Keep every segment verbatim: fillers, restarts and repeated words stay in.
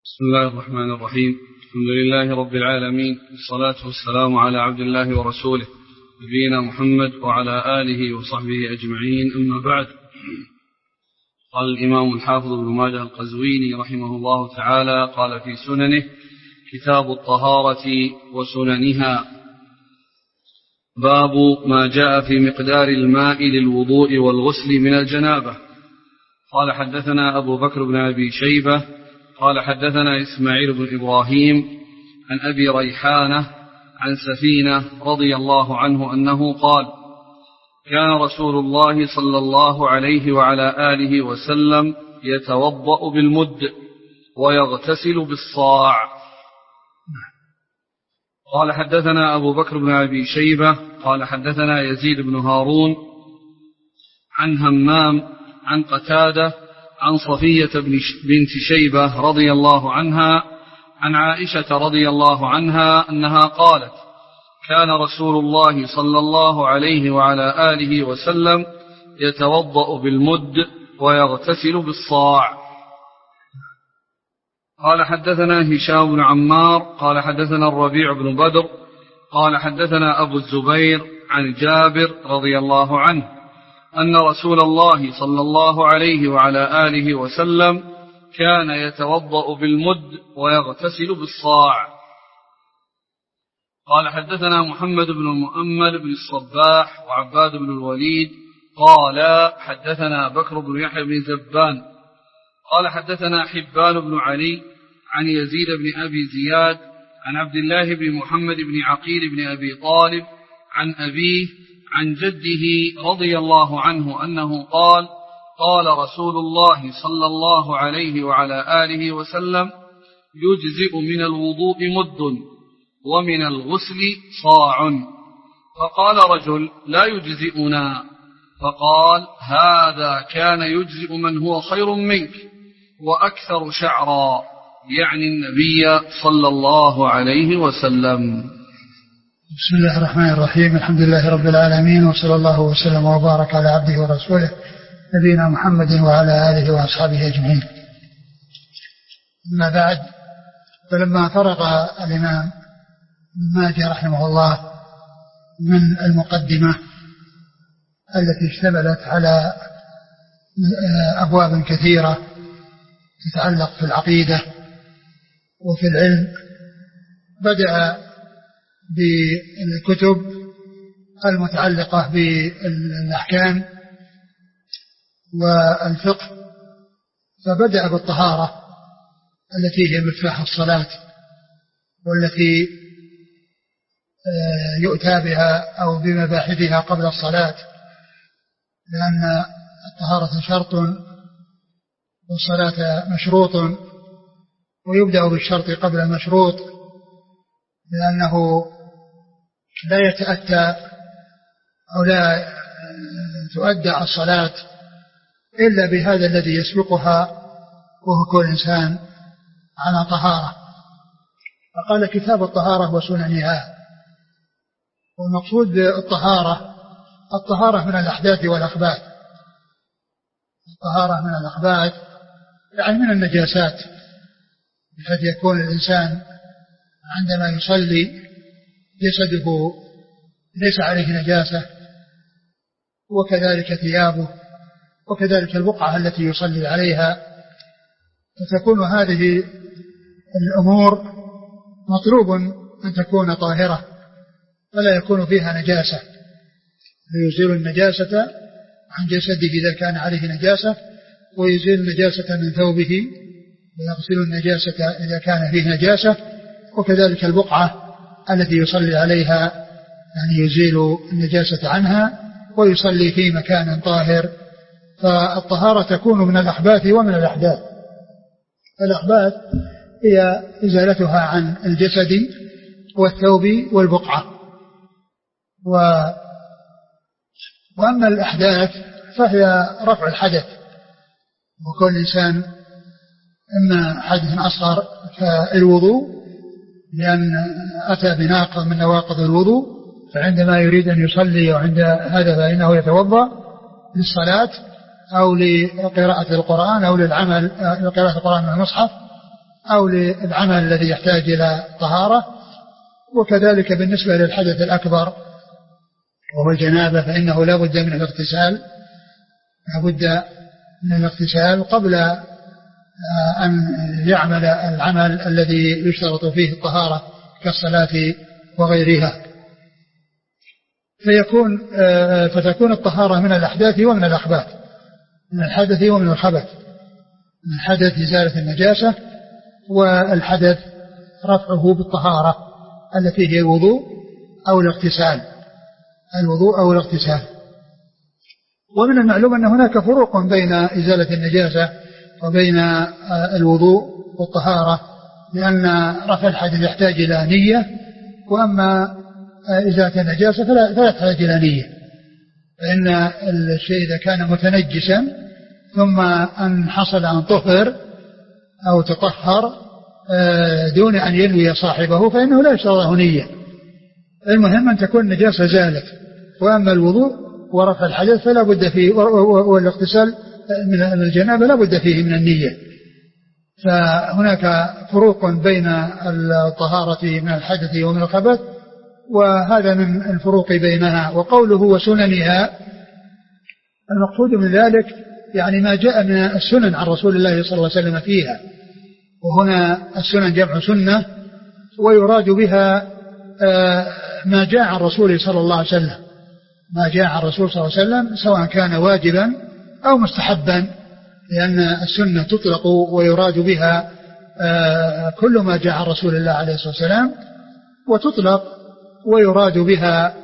بسم الله الرحمن الرحيم. الحمد لله رب العالمين، والصلاة والسلام على عبد الله ورسوله نبينا محمد وعلى آله وصحبه أجمعين، أما بعد. قال الإمام الحافظ ابن ماجه القزويني رحمه الله تعالى قال في سننه: كتاب الطهارة وسننها، باب ما جاء في مقدار الماء للوضوء والغسل من الجنابة. قال حدثنا أبو بكر بن أبي شيبة قال حدثنا إسماعيل بن إبراهيم عن أبي ريحانة عن سفينة رضي الله عنه أنه قال: كان رسول الله صلى الله عليه وعلى آله وسلم يتوضأ بالمد ويغتسل بالصاع. قال حدثنا أبو بكر بن أبي شيبة قال حدثنا يزيد بن هارون عن همام عن قتادة عن صفية بنت شيبة رضي الله عنها عن عائشة رضي الله عنها أنها قالت: كان رسول الله صلى الله عليه وعلى آله وسلم يتوضأ بالمد ويغتسل بالصاع. قال حدثنا هشام بن عمار قال حدثنا الربيع بن بدر قال حدثنا أبو الزبير عن جابر رضي الله عنه أن رسول الله صلى الله عليه وعلى آله وسلم كان يتوضأ بالمد ويغتسل بالصاع. قال حدثنا محمد بن المؤمل بن الصباح وعباد بن الوليد قال حدثنا بكر بن يحيى بن زبان قال حدثنا حبان بن علي عن يزيد بن أبي زياد عن عبد الله بن محمد بن عقيل بن أبي طالب عن أبيه عن جده رضي الله عنه أنه قال: قال رسول الله صلى الله عليه وعلى آله وسلم: يجزئ من الوضوء مد ومن الغسل صاع. فقال رجل: لا يجزئنا. فقال: هذا كان يجزئ من هو خير منك وأكثر شعرا، يعني النبي صلى الله عليه وسلم. بسم الله الرحمن الرحيم. الحمد لله رب العالمين، وصلى الله وسلم وبارك على عبده ورسوله نبينا محمد وعلى آله وأصحابه أجمعين. أما بعد، فلما فرغ الإمام ابن ماجه رحمه الله من المقدمة التي اشتملت على أبواب كثيرة تتعلق في العقيدة وفي العلم، بدأ بالكتب المتعلقة بالأحكام والفقه، فبدأ بالطهارة التي هي مفتاح الصلاة والتي يؤتى بها أو بمباحثها قبل الصلاة، لأن الطهارة شرط والصلاة مشروط، ويبدأ بالشرط قبل المشروط، لأنه لا يتأتى أو لا تؤدى الصلاة إلا بهذا الذي يسبقها، وهو كل إنسان على طهارة. فقال: كتاب الطهارة وسننها. والمقصود بالطهارة الطهارة من الأحداث والأخباث، الطهارة من الأخباث يعني من النجاسات، بحيث يكون الإنسان عندما يصلي جسده ليس عليه نجاسة، وكذلك ثيابه، وكذلك البقعة التي يصلي عليها، فتكون هذه الأمور مطلوب أن تكون طاهرة فلا يكون فيها نجاسة، ليزيل النجاسة عن جسده إذا كان عليه نجاسة، ويزيل النجاسة من ثوبه، ويغسل النجاسة إذا كان فيه نجاسة، وكذلك البقعة التي يصلي عليها يعني يزيل النجاسة عنها ويصلي في مكان طاهر. فالطهارة تكون من الأحباث ومن الأحداث. الأحباث هي إزالتها عن الجسد والثوب والبقعة، و... وأما الأحداث فهي رفع الحدث، وكل إنسان إما حدث أصغر كالوضوء، لأن أتى بناقض من نواقض الوضوء، فعندما يريد أن يصلي وعند هذا فإنه يتوضأ للصلاة أو لقراءة القرآن أو للعمل لقراءة القرآن من المصحف أو للعمل الذي يحتاج إلى طهارة. وكذلك بالنسبة للحدث الأكبر وهو الجنابة فإنه لا بد من الاغتسال لا بد من الاغتسال قبل أن يعمل العمل الذي يشترط فيه الطهارة كالصلاة وغيرها. فيكون فتكون الطهارة من الأحداث ومن الأخبث، من الحدث ومن الخبث. من الحدث إزالة النجاسة، والحدث رفعه بالطهارة التي هي الوضوء أو الاغتسال الوضوء أو الاغتسال. ومن المعلوم أن هناك فروق بين إزالة النجاسة وبين الوضوء والطهارة، لأن رفع الحدث يحتاج إلى نية، وأما إزالة النجاسة فلا يحتاج إلى نية. فإن الشيء إذا كان متنجسا ثم أن حصل أن طهر أو تطهر دون أن ينوي صاحبه فإنه لا يشترط نية. المهم أن تكون النجاسة زالت. وأما الوضوء ورفع الحدث فلا بد فيه، والاغتسال من الجنابة لا بد فيه من النية. فهناك فروق بين الطهارة من الحدث ومن الخبث، وهذا من الفروق بينها. وقوله وسننها المقصود من ذلك يعني ما جاء من السنن عن رسول الله صلى الله عليه وسلم فيها. وهنا السنن جمع سنة، ويراد بها ما جاء عن رسوله صلى الله عليه وسلم ما جاء عن رسول صلى الله عليه وسلم سواء كان واجبا أو مستحبا، لأن السنة تطلق ويراد بها كل ما جاء عن رسول الله عليه الصلاة والسلام، وتطلق ويراد بها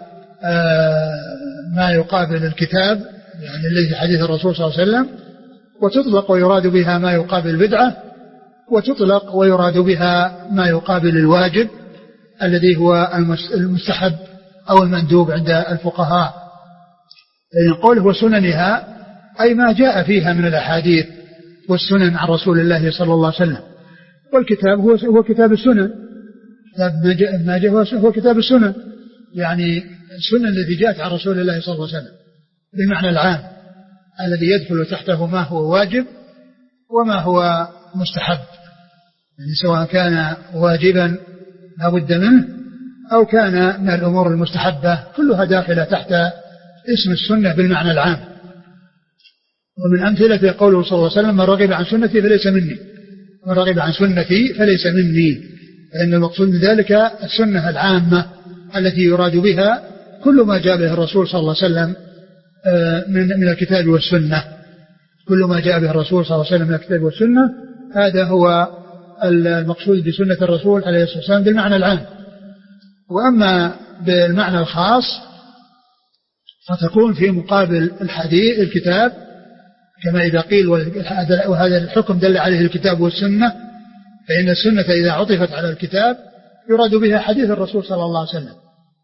ما يقابل الكتاب يعني الذي حديث الرسول صلى الله عليه وسلم، وتطلق ويراد بها ما يقابل البدعة، وتطلق ويراد بها ما يقابل الواجب الذي هو المستحب أو المندوب عند الفقهاء. يعني قوله وسننها أي ما جاء فيها من الأحاديث والسنن عن رسول الله صلى الله عليه وسلم. والكتاب هو هو كتاب السنن، ما جاء هو كتاب السنن، يعني السنن التي جاءت عن رسول الله صلى الله عليه وسلم بالمعنى العام الذي يدخل تحته ما هو واجب وما هو مستحب، يعني سواء كان واجبا لا بد منه أو كان من الأمور المستحبة، كلها داخلة تحت اسم السنة بالمعنى العام. ومن أمثلة قوله صلى الله عليه وسلم من رغب عن سنتي فليس مني من رغب عن سنتي فليس مني، فإن المقصود من ذلك السنة العامة التي يراد بها كل ما جاء به الرسول صلى الله عليه وسلم من من الكتاب والسنة. كل ما جاء به الرسول صلى الله عليه وسلم من الكتاب والسنة هذا هو المقصود بسنة الرسول عليه الصلاة والسلام بالمعنى العام. وأما بالمعنى الخاص فتكون في مقابل الحديث الكتاب، كما إذا قيل وهذا الحكم دل عليه الكتاب والسنة، فإن السنة إذا عطفت على الكتاب يراد بها حديث الرسول صلى الله عليه وسلم.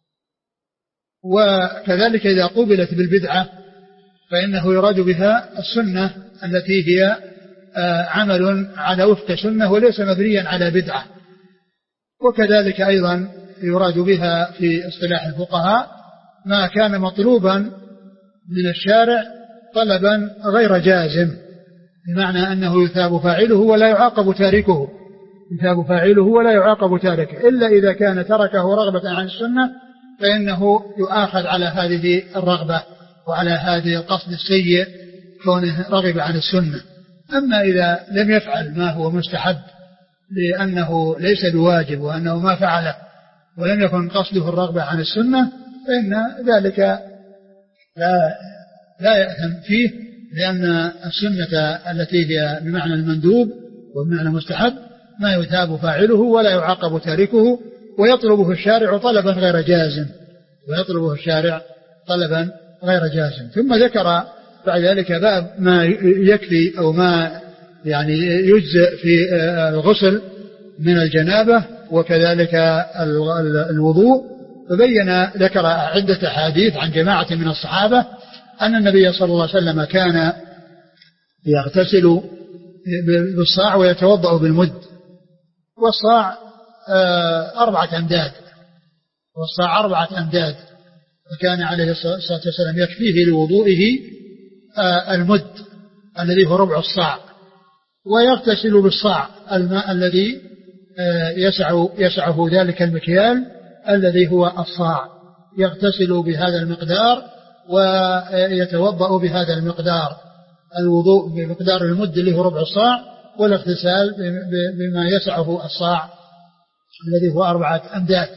وكذلك إذا قوبلت بالبدعة فإنه يراد بها السنة التي هي عمل على وفق سنة وليس مبنيا على بدعة. وكذلك أيضا يراد بها في اصطلاح الفقهاء ما كان مطلوبا من الشارع طلبا غير جازم، بمعنى أنه يثاب فاعله ولا يعاقب تاركه يثاب فاعله ولا يعاقب تاركه، إلا إذا كان تركه رغبة عن السنة فإنه يؤاخذ على هذه الرغبة وعلى هذه القصد السيء كونه رغب عن السنة. أما إذا لم يفعل ما هو مستحب لأنه ليس بواجب وأنه ما فعله ولم يكن قصده الرغبة عن السنة فإن ذلك لا لا يأثم فيه، لأن السنة التي هي بمعنى المندوب وبمعنى المستحب ما يثاب فاعله ولا يعاقب تاركه، ويطلبه الشارع طلبا غير جازم ويطلبه الشارع طلبا غير جازم. ثم ذكر بعد ذلك باب ما يكفي أو ما يعني يجزئ في الغسل من الجنابة وكذلك الوضوء، فبين ذكر عدة حديث عن جماعة من الصحابة أن النبي صلى الله عليه وسلم كان يغتسل بالصاع ويتوضأ بالمد، والصاع أربعة أمداد والصاع أربعة أمداد فكان عليه الصلاة والسلام يكفيه لوضوئه المد الذي هو ربع الصاع، ويغتسل بالصاع الماء الذي يسع يسعه ذلك المكيال الذي هو الصاع، يغتسل بهذا المقدار ويتوضأ بهذا المقدار، الوضوء بمقدار المد اللي هو ربع الصاع، والاغتسال بما يسعه الصاع الذي هو أربعة أمداد.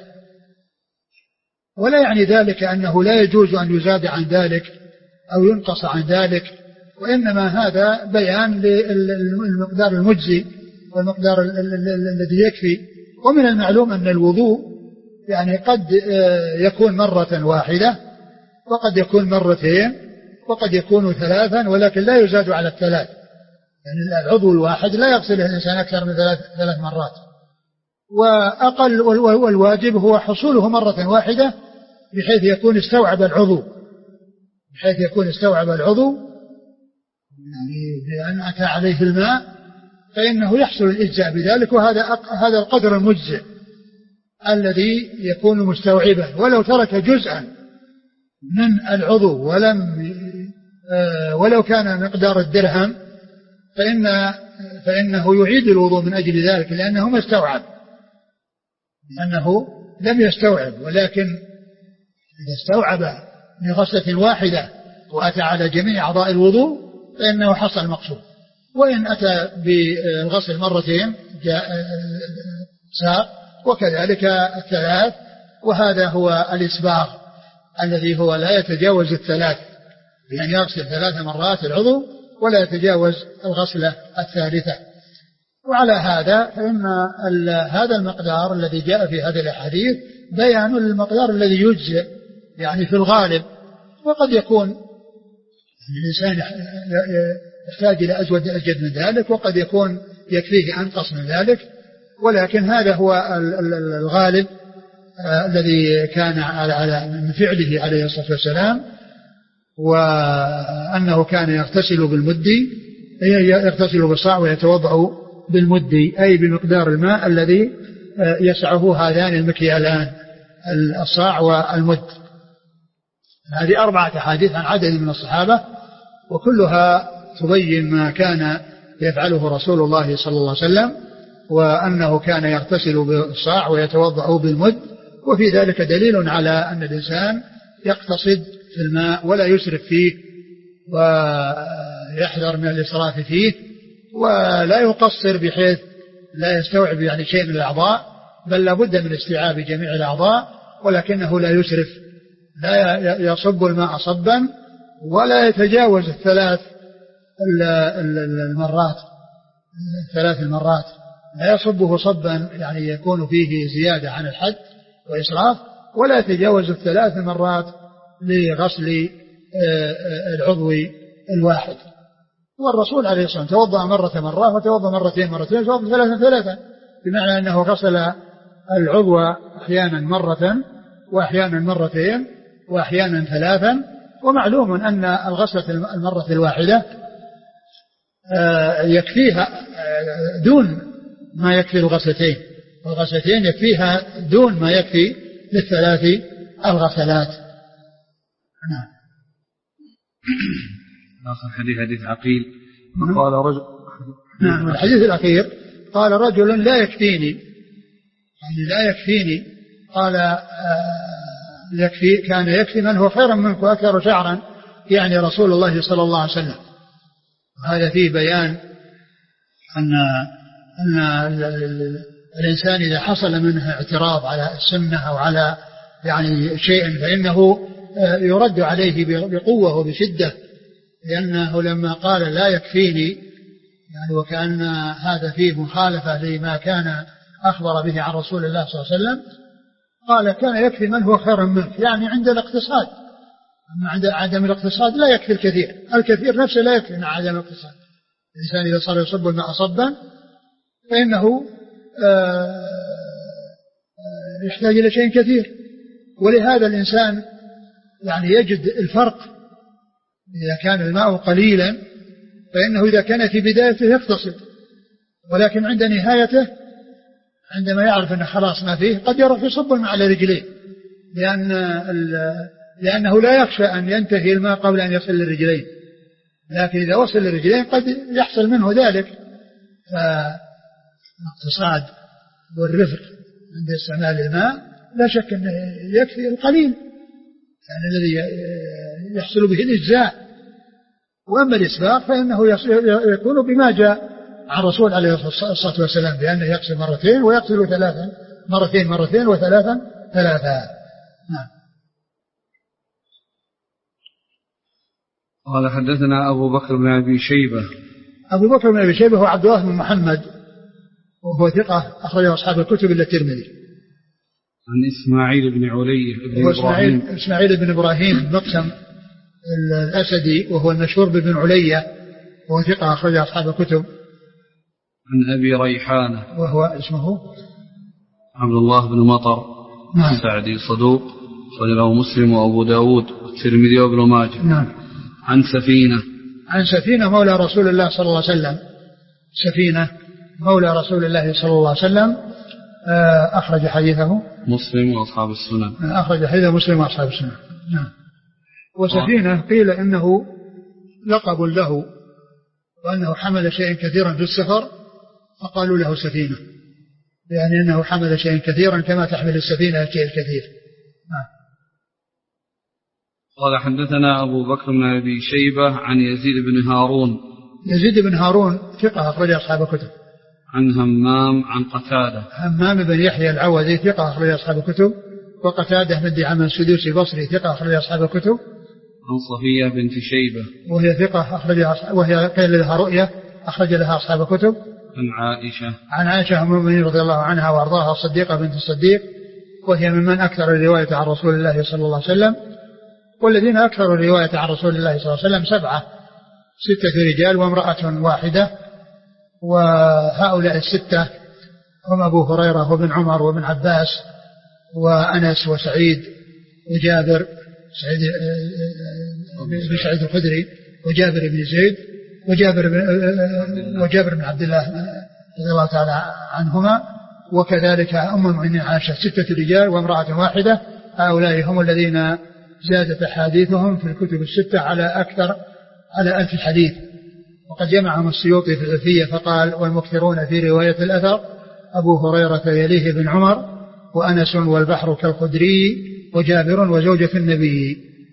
ولا يعني ذلك أنه لا يجوز أن يزاد عن ذلك أو ينقص عن ذلك، وإنما هذا بيان للمقدار المجزي والمقدار الذي يكفي. ومن المعلوم أن الوضوء يعني قد يكون مرة واحدة وقد يكون مرتين وقد يكون ثلاثا، ولكن لا يزاد على الثلاث، يعني العضو الواحد لا يغسله الإنسان أكثر من ثلاث, ثلاث مرات. وأقل والواجب هو حصوله مرة واحدة بحيث يكون استوعب العضو بحيث يكون استوعب العضو يعني بأن أتى عليه الماء فإنه يحصل الإجزاء بذلك، وهذا هذا القدر المجزئ الذي يكون مستوعبا. ولو ترك جزءا من العضو ولم ولو كان مقدار الدرهم فإن فإنه يعيد الوضوء من أجل ذلك، لأنه ما استوعب لأنه لم يستوعب. ولكن إذا استوعب من غسلة واحدة وأتى على جميع أعضاء الوضوء فإنه حصل المقصود. وإن أتى بالغسل مرتين جاء ساق، وكذلك الثلاث، وهذا هو الإسباغ الذي هو لا يتجاوز الثلاث، بأن يغسل ثلاث مرات العضو ولا يتجاوز الغسلة الثالثة. وعلى هذا فإن هذا المقدار الذي جاء في هذه الأحاديث بيان للمقدار الذي يجزئ يعني في الغالب. وقد يكون الإنسان يحتاج إلى أزود أجد من ذلك، وقد يكون يكفيه أنقص من ذلك، ولكن هذا هو الغالب الذي كان على من فعله عليه الصلاة والسلام، وأنه كان يغتسل بالمد، يغتسل بالصاع ويتوضأ بالمد، أي بمقدار الماء الذي يسعه هذان المكيالان الصاع والمد. هذه أربعة أحاديث عن عدد من الصحابة، وكلها تبين ما كان يفعله رسول الله صلى الله عليه وسلم، وأنه كان يغتسل بالصاع ويتوضأ بالمد. وفي ذلك دليل على أن الإنسان يقتصد في الماء ولا يسرف فيه ويحذر من الإسراف فيه، ولا يقصر بحيث لا يستوعب يعني شيء من الأعضاء، بل لابد من استيعاب جميع الأعضاء، ولكنه لا يسرف، لا يصب الماء صبا ولا يتجاوز الثلاث المرات ثلاث المرات لا يصبه صبا يعني يكون فيه زيادة عن الحد وإسراف، ولا يتجاوز الثلاث مرات لغسل العضو الواحد. والرسول عليه الصلاة والسلام توضأ مرة مرة وتوضأ مرتين مرتين وتوضأ ثلاثا ثلاثا، بمعنى أنه غسل العضو أحيانا مرة وأحيانا مرتين وأحيانا ثلاثا. ومعلوم أن الغسلة المرة الواحدة يكفيها دون ما يكفي الغسلتين، والغسلتين يكفيها دون ما يكفي للثلاث الغسلات. نعم. آخر حديث حديث عقيل قال رجل. نعم. الحديث الأخير قال رجل لا يكفيني، يعني لا يكفيني، قال يكفي كان يكفي من هو خيرا منك وأكثر شعرا، يعني رسول الله صلى الله عليه وسلم. هذا فيه بيان أن أن الإنسان إذا حصل منه اعتراض على السنة أو على يعني شيء فإنه يرد عليه بقوة وبشدة، لأنه لما قال لا يكفيني يعني وكأن هذا فيه مخالفة لما كان أخبر به عن رسول الله صلى الله عليه وسلم، قال كان يكفي من هو خير منك، يعني عند الاقتصاد. أما عند عدم الاقتصاد لا يكفي الكثير، الكثير نفسه لا يكفي مع عدم الاقتصاد. الإنسان إذا صار يصب الماء صبا فإنه يحتاج إلى شيء كثير، ولهذا الإنسان يعني يجد الفرق. إذا كان الماء قليلا فإنه إذا كان في بدايته يقتصد، ولكن عند نهايته عندما يعرف أنه خلاص ما فيه قد يروح يصب الماء على رجليه، لأن لأنه لا يخشى أن ينتهي الماء قبل أن يصل للرجلين. لكن إذا وصل للرجلين قد يحصل منه ذلك، فالاقتصاد والرفق عند استعمال الماء لا شك أنه يكفي القليل يعني الذي يحصل به الإجزاء. وأما الإسباغ فإنه يكون بما جاء عن الرسول عليه الصلاة والسلام بأنه يغسل مرتين ويغسل ثلاثا مرتين مرتين وثلاثا ثلاثا. نعم. قال حدثنا أبو بكر بن أبي شيبة. أبو بكر بن أبي شيبة هو عبد الله بن محمد وهو ثقة أخرجه أصحاب الكتب إلا الترمذي. عن إسماعيل بن علي بن إبراهيم إسماعيل بن إبراهيم المقسم الأسدي وهو المشهور بن علية وهو ثقة أخرجه أصحاب الكتب. عن أبي ريحانة وهو اسمه عبد الله بن مطر نعم. السعدي صدوق خرجه مسلم وأبو داود والترمذي وابن ماجه. نعم. عن سفينة عن سفينة مولى رسول الله صلى الله عليه وسلم سفينة مولى رسول الله صلى الله عليه وسلم أخرج حديثه مسلم وأصحاب السنن. أخرج حديثه مسلم وأصحاب السنن. نعم. وسفينة قيل إنه لقب له وأنه حمل شيئا كثيرا في السفر فقالوا له سفينة يعني أنه حمل شيئا كثيرا كما تحمل السفينة الشيء الكثير. نعم. قال حدثنا أبو بكر بن أبي شيبة عن يزيد بن هارون. يزيد بن هارون ثقة أخرج أصحاب الكتب. عن همام عن قتادة. همام بن يحيى العوذي ثقة أخرج أصحاب الكتب. وقتادة بن دعامة السدوسي بصري ثقة أخرج أصحاب الكتب. عن صفية بنت شيبة وهي ثقة أخرج وهي قيل لها رؤية أخرج لها أصحاب الكتب. عن عائشة عن عائشة أم المؤمنين رضي الله عنها وأرضاها الصديقة بنت الصديق وهي ممن أكثر الرواية عن رسول الله صلى الله عليه وسلم. والذين أكثروا الرواية عن رسول الله صلى الله عليه وسلم سبعة ستة رجال وامرأة واحدة وهؤلاء الستة هم أبو هريرة وابن عمر وابن عباس وأنس وسعيد وجابر سعيد بن سعيد الخدري وجابر بن زيد وجابر بن وجابر بن عبد الله رضي الله تعالى عنهما وكذلك أم المؤمنين عائشة ستة رجال وامرأة واحدة. هؤلاء هم الذين زادت أحاديثهم في الكتب الستة على أكثر على ألف حديث. وقد جمعهم السيوطي في الألفية فقال والمكثرون في رواية الأثر أبو هريرة يليه بن عمر وأنس والبحر كالخدري وجابر وزوجة النبي.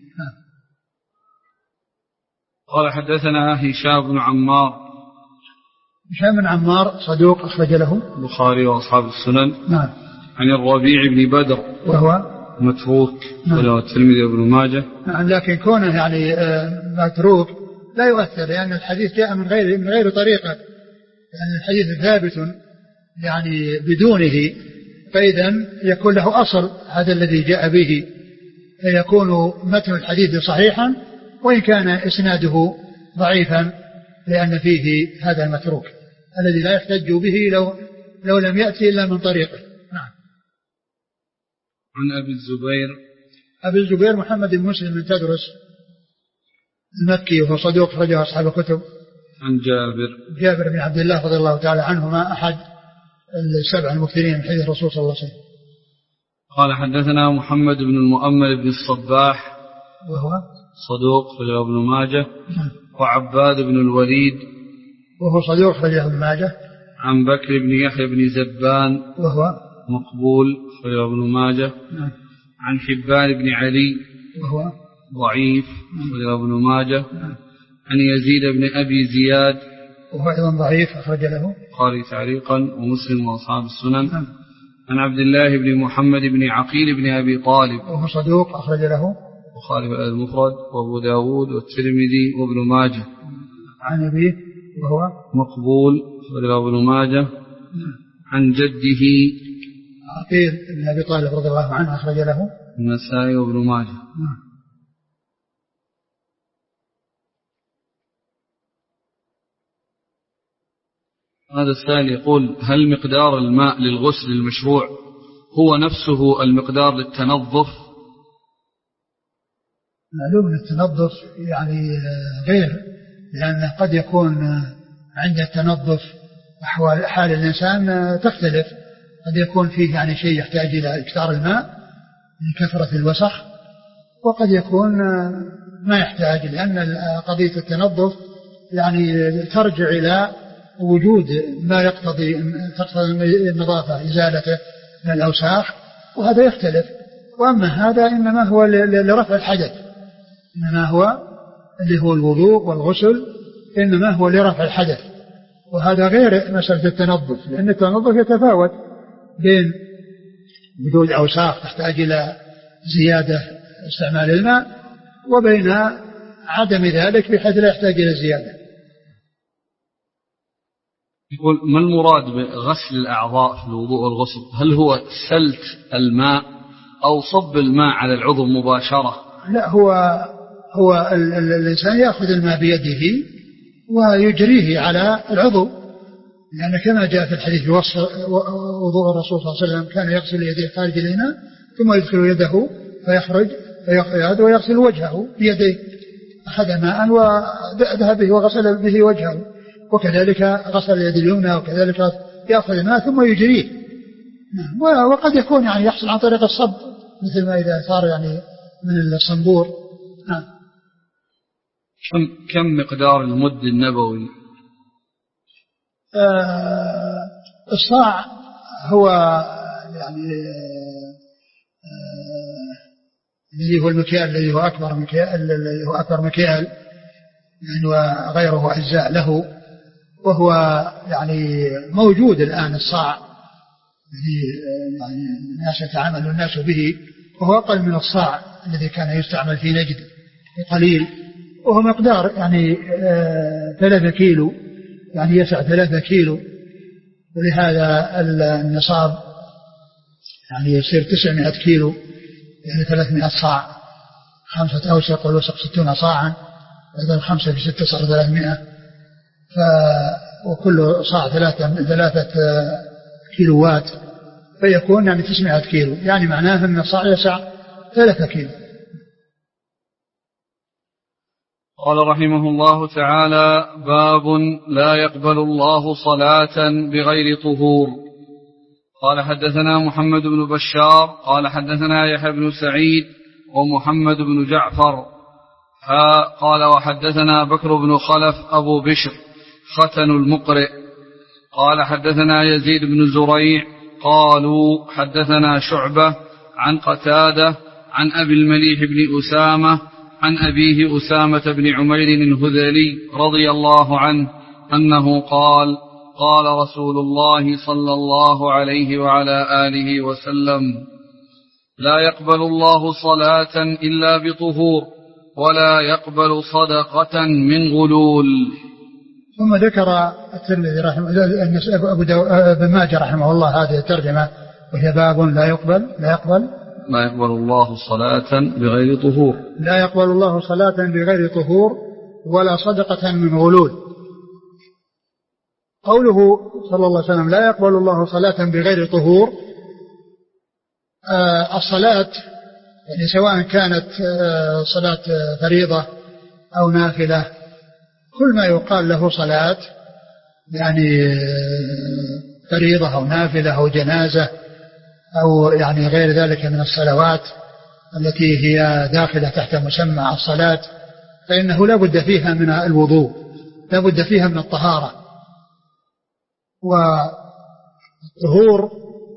قال حدثنا هشام بن عمار. هشام بن عمار صدوق أخرج له البخاري وأصحاب السنن. نعم. عن الربيع بن بدر وهو متروك وله الترمذي وابن ماجه. نعم. لكن كونه يعني متروك لا يؤثر لأن الحديث جاء من غير من غير طريقة يعني الحديث ثابت يعني بدونه فإذا يكون له أصل هذا الذي جاء به فيكون متن الحديث صحيحا وإن كان إسناده ضعيفا لأن فيه هذا المتروك الذي لا يحتج به لو لو لم يأتي إلا من طريقه. نعم. عن أبي الزبير. أبي الزبير محمد بن مسلم بن تدرس المكي وهو صدوق رجع أصحاب الكتب. عن جابر. جابر بن عبد الله رضي الله تعالى عنهما أحد السبع المكثرين من حديث الرسول صلى الله عليه وسلم. قال حدثنا محمد بن المؤمل بن الصباح وهو صدوق رجع ابن ماجه. وعباد بن الوليد وهو صدوق رجع ابن ماجه. عن بكر بن يحيى بن زبان وهو مقبول رجع ابن ماجه. نعم. عن حبان بن علي وهو ضعيف رجع ابن ماجه. نعم. عن يزيد بن أبي زياد وهو أيضا ضعيف أخرج له البخاري تعليقا ومسلم وأصحاب السنن. نعم. عن عبد الله بن محمد بن عقيل بن أبي طالب وهو صدوق أخرج له البخاري المفرد وأبو داود والترمذي وابن ماجه. عن أبيه وهو مقبول رجع ابن ماجه. عن جده عقيل بن أبي طالب رضي الله عنه أخرج له النسائي وابن ماجه. نعم. هذا السائل يقول هل مقدار الماء للغسل المشروع هو نفسه المقدار للتنظف؟ معلوم التنظف يعني غير لأن قد يكون عند التنظف أحوال حال الإنسان تختلف قد يكون فيه يعني شيء يحتاج إلى إكثار الماء من كثرة الوسخ وقد يكون ما يحتاج لأن قضية التنظف يعني ترجع إلى وجود ما يقتضي تقتضي النظافة إزالته من الأوساخ، وهذا يختلف. وأما هذا إنما هو لرفع الحدث، إنما هو اللي هو الوضوء والغسل إنما هو لرفع الحدث، وهذا غير مسألة التنظف، لأن التنظف يتفاوت بين وجود أوساخ تحتاج إلى زيادة استعمال الماء وبين عدم ذلك بحيث لا يحتاج إلى زيادة. يقول: ما المراد بغسل الأعضاء في الوضوء والغسل؟ هل هو سلت الماء أو صب الماء على العضو مباشرة؟ لا، هو هو ال ال الإنسان يأخذ الماء بيده ويجريه على العضو، لأن كما جاء في الحديث بوصف وضوء الرسول صلى الله عليه وسلم كان يغسل يديه خارج الإناء ثم يدخل يده فيخرج فيأخذ ويغسل وجهه بيديه، أخذ ماء وذهب به وغسل به وجهه، وكذلك غسل اليد اليمنى، وكذلك يأخذ الماء ثم يجريه. وقد يكون يعني يحصل عن طريق الصب، مثل ما إذا صار يعني من الصنبور. نعم. كم كم مقدار المد النبوي؟ آه الصاع هو يعني الذي آه هو المكيال الذي هو أكبر مكيال الذي هو أكبر مكيال يعني وغيره أجزاء له، وهو يعني موجود الآن الصاع الذي يعني الناس يتعامل الناس به، وهو أقل من الصاع الذي كان يستعمل في نجد قليل، وهو مقدار يعني آه ثلاثة كيلو، يعني يسع ثلاثة كيلو، ولهذا النصاب يعني يصير تسعمائة كيلو، يعني ثلاثمائة صاع، خمسة أوسق والوسق ستون صاعا، إذا خمسة في ستة صار ثلاثمائة، ف وكل صاع ثلاثة ثلاثة كيلوات، فيكون يعني تسعمائة كيلو، يعني معناه أن الصاع يسع ثلاثة كيلو. قال رحمه الله تعالى: باب لا يقبل الله صلاة بغير طهور. قال: حدثنا محمد بن بشار قال حدثنا يحيى بن سعيد ومحمد بن جعفر قال: وحدثنا بكر بن خلف أبو بشر ختن المقرئ قال: حدثنا يزيد بن زريع قالوا: حدثنا شعبة عن قتادة عن أبي المليح بن أسامة عن أبيه أسامة بن عمير الهذلي رضي الله عنه أنه قال: قال رسول الله صلى الله عليه وعلى آله وسلم: لا يقبل الله صلاة إلا بطهور ولا يقبل صدقة من غلول. ثم ذكر الترمذي رحمه الله أبو ابن ماجه رحمه الله هذه الترجمة، وهي باب لا يقبل لا يقبل لا يقبل الله صلاة بغير طهور لا يقبل الله صلاة بغير طهور ولا صدقة من غلول. قوله صلى الله عليه وسلم لا يقبل الله صلاة بغير طهور، آه الصلاة يعني سواء كانت آه صلاة فريضة أو نافلة، كل ما يقال له صلاة يعني آه فريضة أو نافلة أو جنازة أو يعني غير ذلك من الصلوات التي هي داخلة تحت مسمى الصلاة، فإنه لا بد فيها من الوضوء، لا بد فيها من الطهارة. والطهور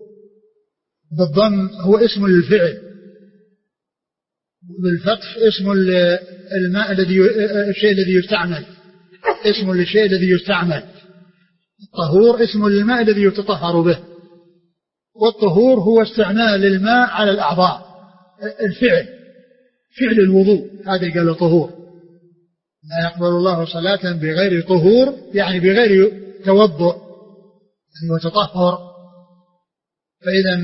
بالضم هو اسم للفعل، بالفتح اسم الماء الذي الشيء الذي يستعمل، اسم للشيء الذي يستعمل. الطهور اسم للماء الذي يتطهر به، والطهور هو استعمال الماء على الأعضاء، الفعل فعل الوضوء، هذا قال طهور. لا يقبل الله صلاة بغير طهور يعني بغير توضؤ يعني وتطهر. فإذا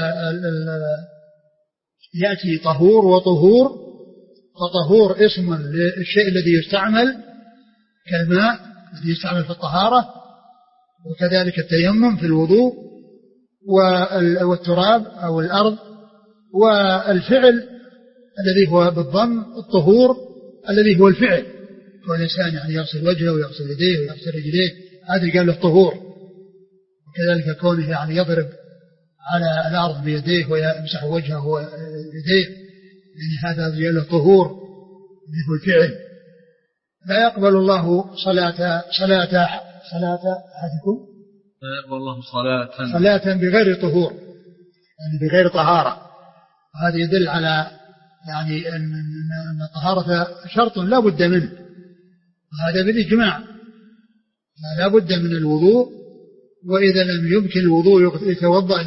يأتي طهور وطهور، فطهور اسم للشيء الذي يستعمل كالماء الذي يستعمل في الطهارة، وكذلك التيمم في الوضوء، والتراب أو الأرض، والفعل الذي هو بالضم الطهور الذي هو الفعل، والإنسان يعني يغسل وجهه ويغسل يديه ويغسل رجليه، هذا قال له طهور. وكذلك كونه يعني يضرب على الأرض بيديه ويمسح وجهه ويديه، يعني هذا قال له طهور اللي هو الفعل. لا يقبل الله صلاة صلاة صلاة أحدكم لا يقبل الله صلاة صلاة بغير طهور، يعني بغير طهارة. هذا يدل على يعني أن الطهارة شرط لا بد منه، وهذا بالإجماع، لا بد من الوضوء، وإذا لم يمكن الوضوء يتوضأ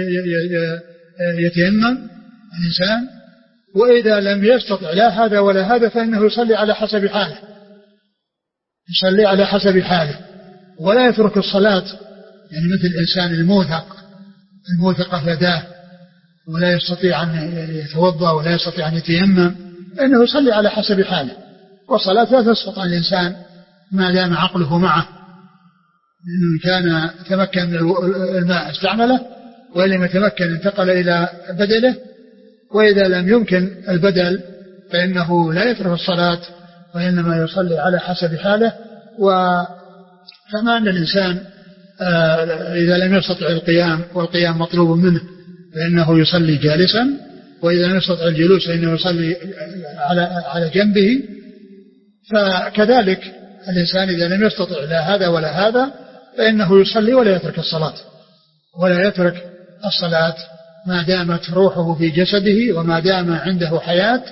يتيمم الإنسان، وإذا لم يستطع لا هذا ولا هذا فإنه يصلي على حسب حاله، يصلي على حسب حاله ولا يترك الصلاة، يعني مثل الإنسان الموثق الموثقة يداه ولا يستطيع أن يتوضأ ولا يستطيع أن يتيمم، فإنه يصلي على حسب حاله. والصلاة لا تسقط عن الإنسان ما دام عقله معه، إن كان تمكن من الماء استعمله، وإن لم يتمكن انتقل إلى بدله، وإذا لم يمكن البدل فإنه لا يترك الصلاة وإنما يصلي على حسب حاله. وكما أن الإنسان إذا لم يستطع القيام والقيام مطلوب منه فإنه يصلي جالسا، وإذا لم يستطع الجلوس فإنه يصلي على على جنبه، فكذلك الإنسان إذا لم يستطع لا هذا ولا هذا فإنه يصلي ولا يترك الصلاة ولا يترك الصلاة ما دامت روحه في جسده وما دام عنده حياة،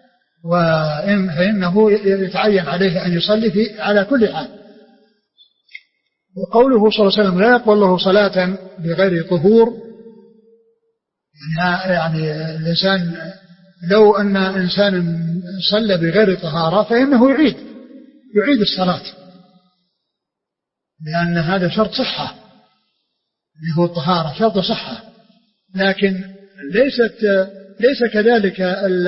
فإنه يتعين عليه أن يصلي في على كل حال. وقوله صلى الله عليه وسلم لا يقبل الله صلاة بغير طهور، يعني الإنسان لو أن إنسان صلى بغير طهارة فإنه يعيد يعيد الصلاة، لأن هذا شرط صحة، اللي هو الطهارة شرط صحة، لكن ليست ليس كذلك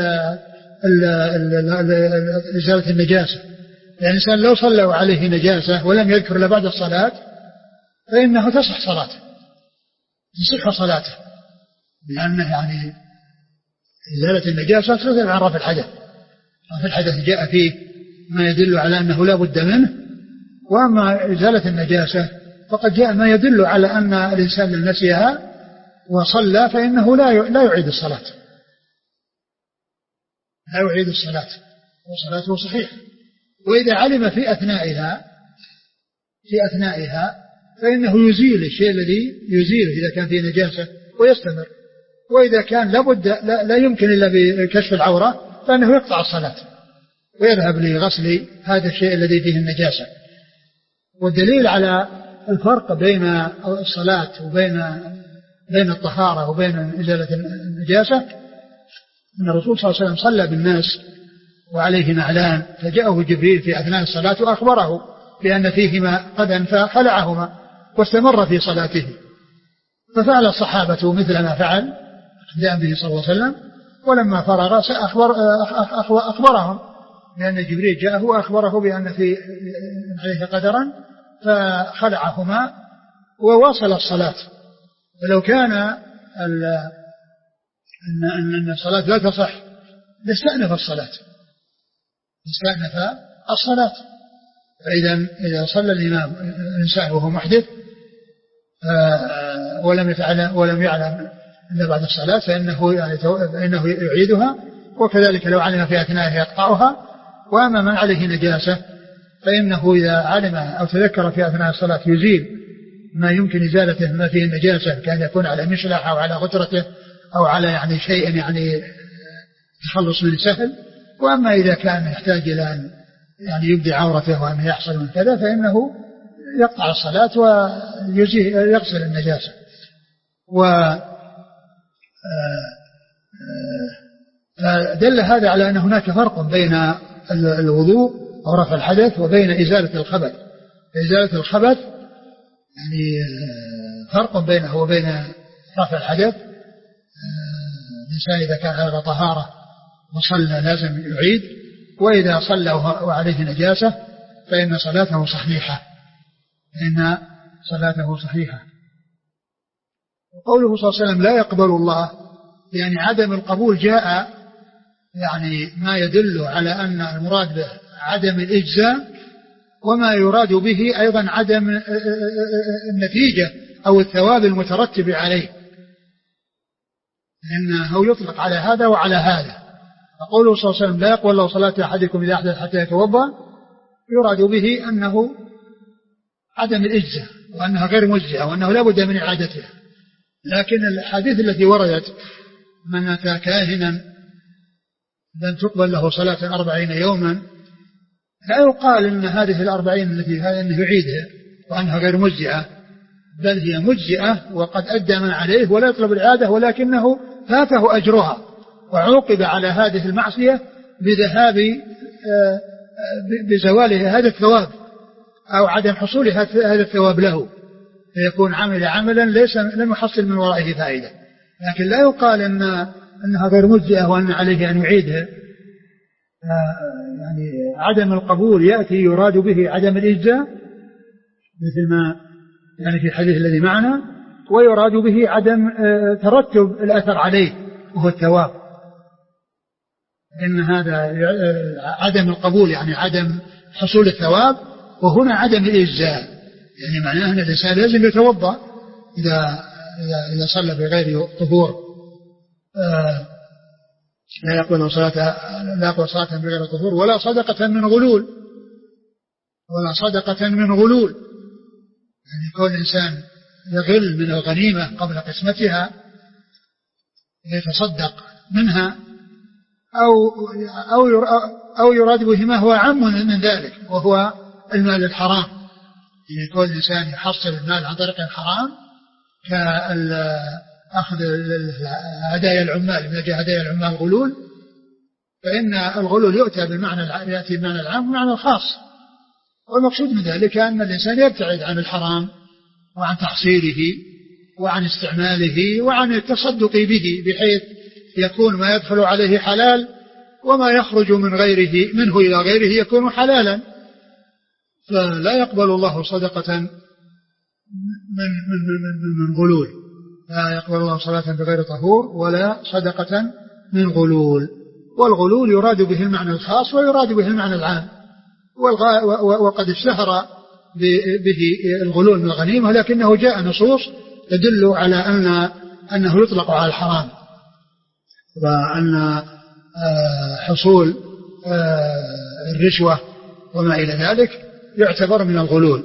إزالة النجاسة. يعني الإنسان لو صلوا عليه نجاسة ولم يذكر إلا بعد الصلاة فإنه تصح صلاته تصح صلاته لأنه يعني إزالة النجاسة تختلف عن رفع الحدث. رفع الحدث جاء فيه ما يدل على أنه لا بد منه، وأما إزالة النجاسة فقد جاء ما يدل على أن الإنسان لو نسيها وصلى فإنه لا لا يعيد الصلاة لا يعيد الصلاة وصلاته صحيحة. وإذا علم في أثنائها في أثنائها فإنه يزيل الشيء الذي يزيله إذا كان فيه نجاسة ويستمر، وإذا كان لابد لا, لا يمكن إلا بكشف العورة فإنه يقطع الصلاة ويذهب لغسل هذا الشيء الذي فيه النجاسة. والدليل على الفرق بين الصلاة وبين بين الطهارة وبين إزالة النجاسة أن الرسول صلى الله عليه وسلم صلى بالناس وعليه نعلان، فجاءه جبريل في أثناء الصلاة وأخبره بأن فيهما قدم فخلعهما واستمر في صلاته، ففعل الصحابة مثل ما فعل اقتداء به صلى الله عليه وسلم، ولما فرغ أخبر أخبرهم لأن جبريل جاءه وأخبره بأن في عليه قدرا فخلعهما وواصل الصلاة. ولو كان أن أن الصلاة لا تصح لاستأنف الصلاة استأنف الصلاة. فإذا إذا صلى الإمام الإنسان وهو محدث ولم يفعل ولم يعلم إلا بعد الصلاة فإنه يعني فإنه يعيدها، وكذلك لو علم في أثنائها يقطعها. وأما من عليه نجاسة فإنه إذا علم أو تذكر في أثناء الصلاة يزيل ما يمكن إزالته ما فيه النجاسة، كان يكون على مشلح أو على غترته أو على يعني شيء يعني تخلص من سهل. وأما إذا كان يحتاج إلى أن يعني يبدي عورته وأن يحصل من كذا فإنه يقطع الصلاة ويغسل النجاسة. ودل هذا على أن هناك فرق بين الوضوء أو رفع الحدث وبين إزالة الخبث. إزالة الخبث يعني فرق بينه وبين رفع الحدث. الإنسان إذا كان على طهارة وصلى لازم يعيد، وإذا صلى وعليه نجاسة فإن صلاته صحيحة فإن صلاته صحيحة. وقوله صلى الله عليه وسلم لا يقبل الله، يعني عدم القبول جاء يعني ما يدل على أن المراد به عدم الإجزاء، وما يراد به أيضا عدم النتيجة أو الثواب المترتب عليه، لأنه يطلق على هذا وعلى هذا. فقوله صلى الله عليه وسلم لا يقبل الله صلاة أحدكم إذا أحدث حتى يتوضأ، يراد به أنه عدم الإجزاء وأنها غير مجزئة وأنه لا بد من إعادتها. لكن الحديث التي وردت من أتى كاهنا لن تقبل له صلاة أربعين يوما لا يقال إن هذه الأربعين التي هذا أنه يعيدها وأنها غير مجزئة، بل هي مجزئة وقد أدى ما عليه ولا يطلب العادة، ولكنه فاته أجرها وعوقب على هذه المعصية بذهاب بزواله هذا الثواب أو عدم حصول هذا الثواب له، فيكون عمل عملا ليس لم يحصل من ورائه فائدة. لكن لا يقال إن أنها غير مجزئة وأن عليه أن يعيدها. يعني عدم القبول يأتي يراد به عدم الإجزاء مثل ما يعني في الحديث الذي معنا، ويراد به عدم ترتب الأثر عليه وهو الثواب. إن هذا عدم القبول يعني عدم حصول الثواب، وهنا عدم الإجزاء يعني معناه أن الإنسان لازم يتوضأ إذا إذا صلى بغير طهور، لا يقبل صلاة لا يقبل صلاة بغير طهور ولا صدقة من غلول ولا صدقة من غلول. يعني كل إنسان يغل من الغنيمة قبل قسمتها يتصدق منها أو أو أو يراد به ما هو عام من ذلك وهو المال الحرام. يعني كل إنسان يحصل المال عن طريق الحرام كأخذ هدايا العمال، إذا جاء هدايا العمال غلول فإن الغلول يؤتى بالمعنى يأتي بمعنى العام ومعنى الخاص، والمقصود من ذلك أن الإنسان يبتعد عن الحرام وعن تحصيله وعن استعماله وعن التصدق به، بحيث يكون ما يدخل عليه حلال وما يخرج من غيره منه إلى غيره يكون حلالا. فلا يقبل الله صدقة من من من من غلول، لا يقبل الله صلاة بغير طهور ولا صدقة من غلول. والغلول يراد به المعنى الخاص ويراد به المعنى العام، وقد اشتهر به الغلول من الغنيمة، لكنه جاء نصوص تدل على أن أنه يطلق على الحرام، وأن حصول الرشوة وما إلى ذلك يعتبر من الغلول،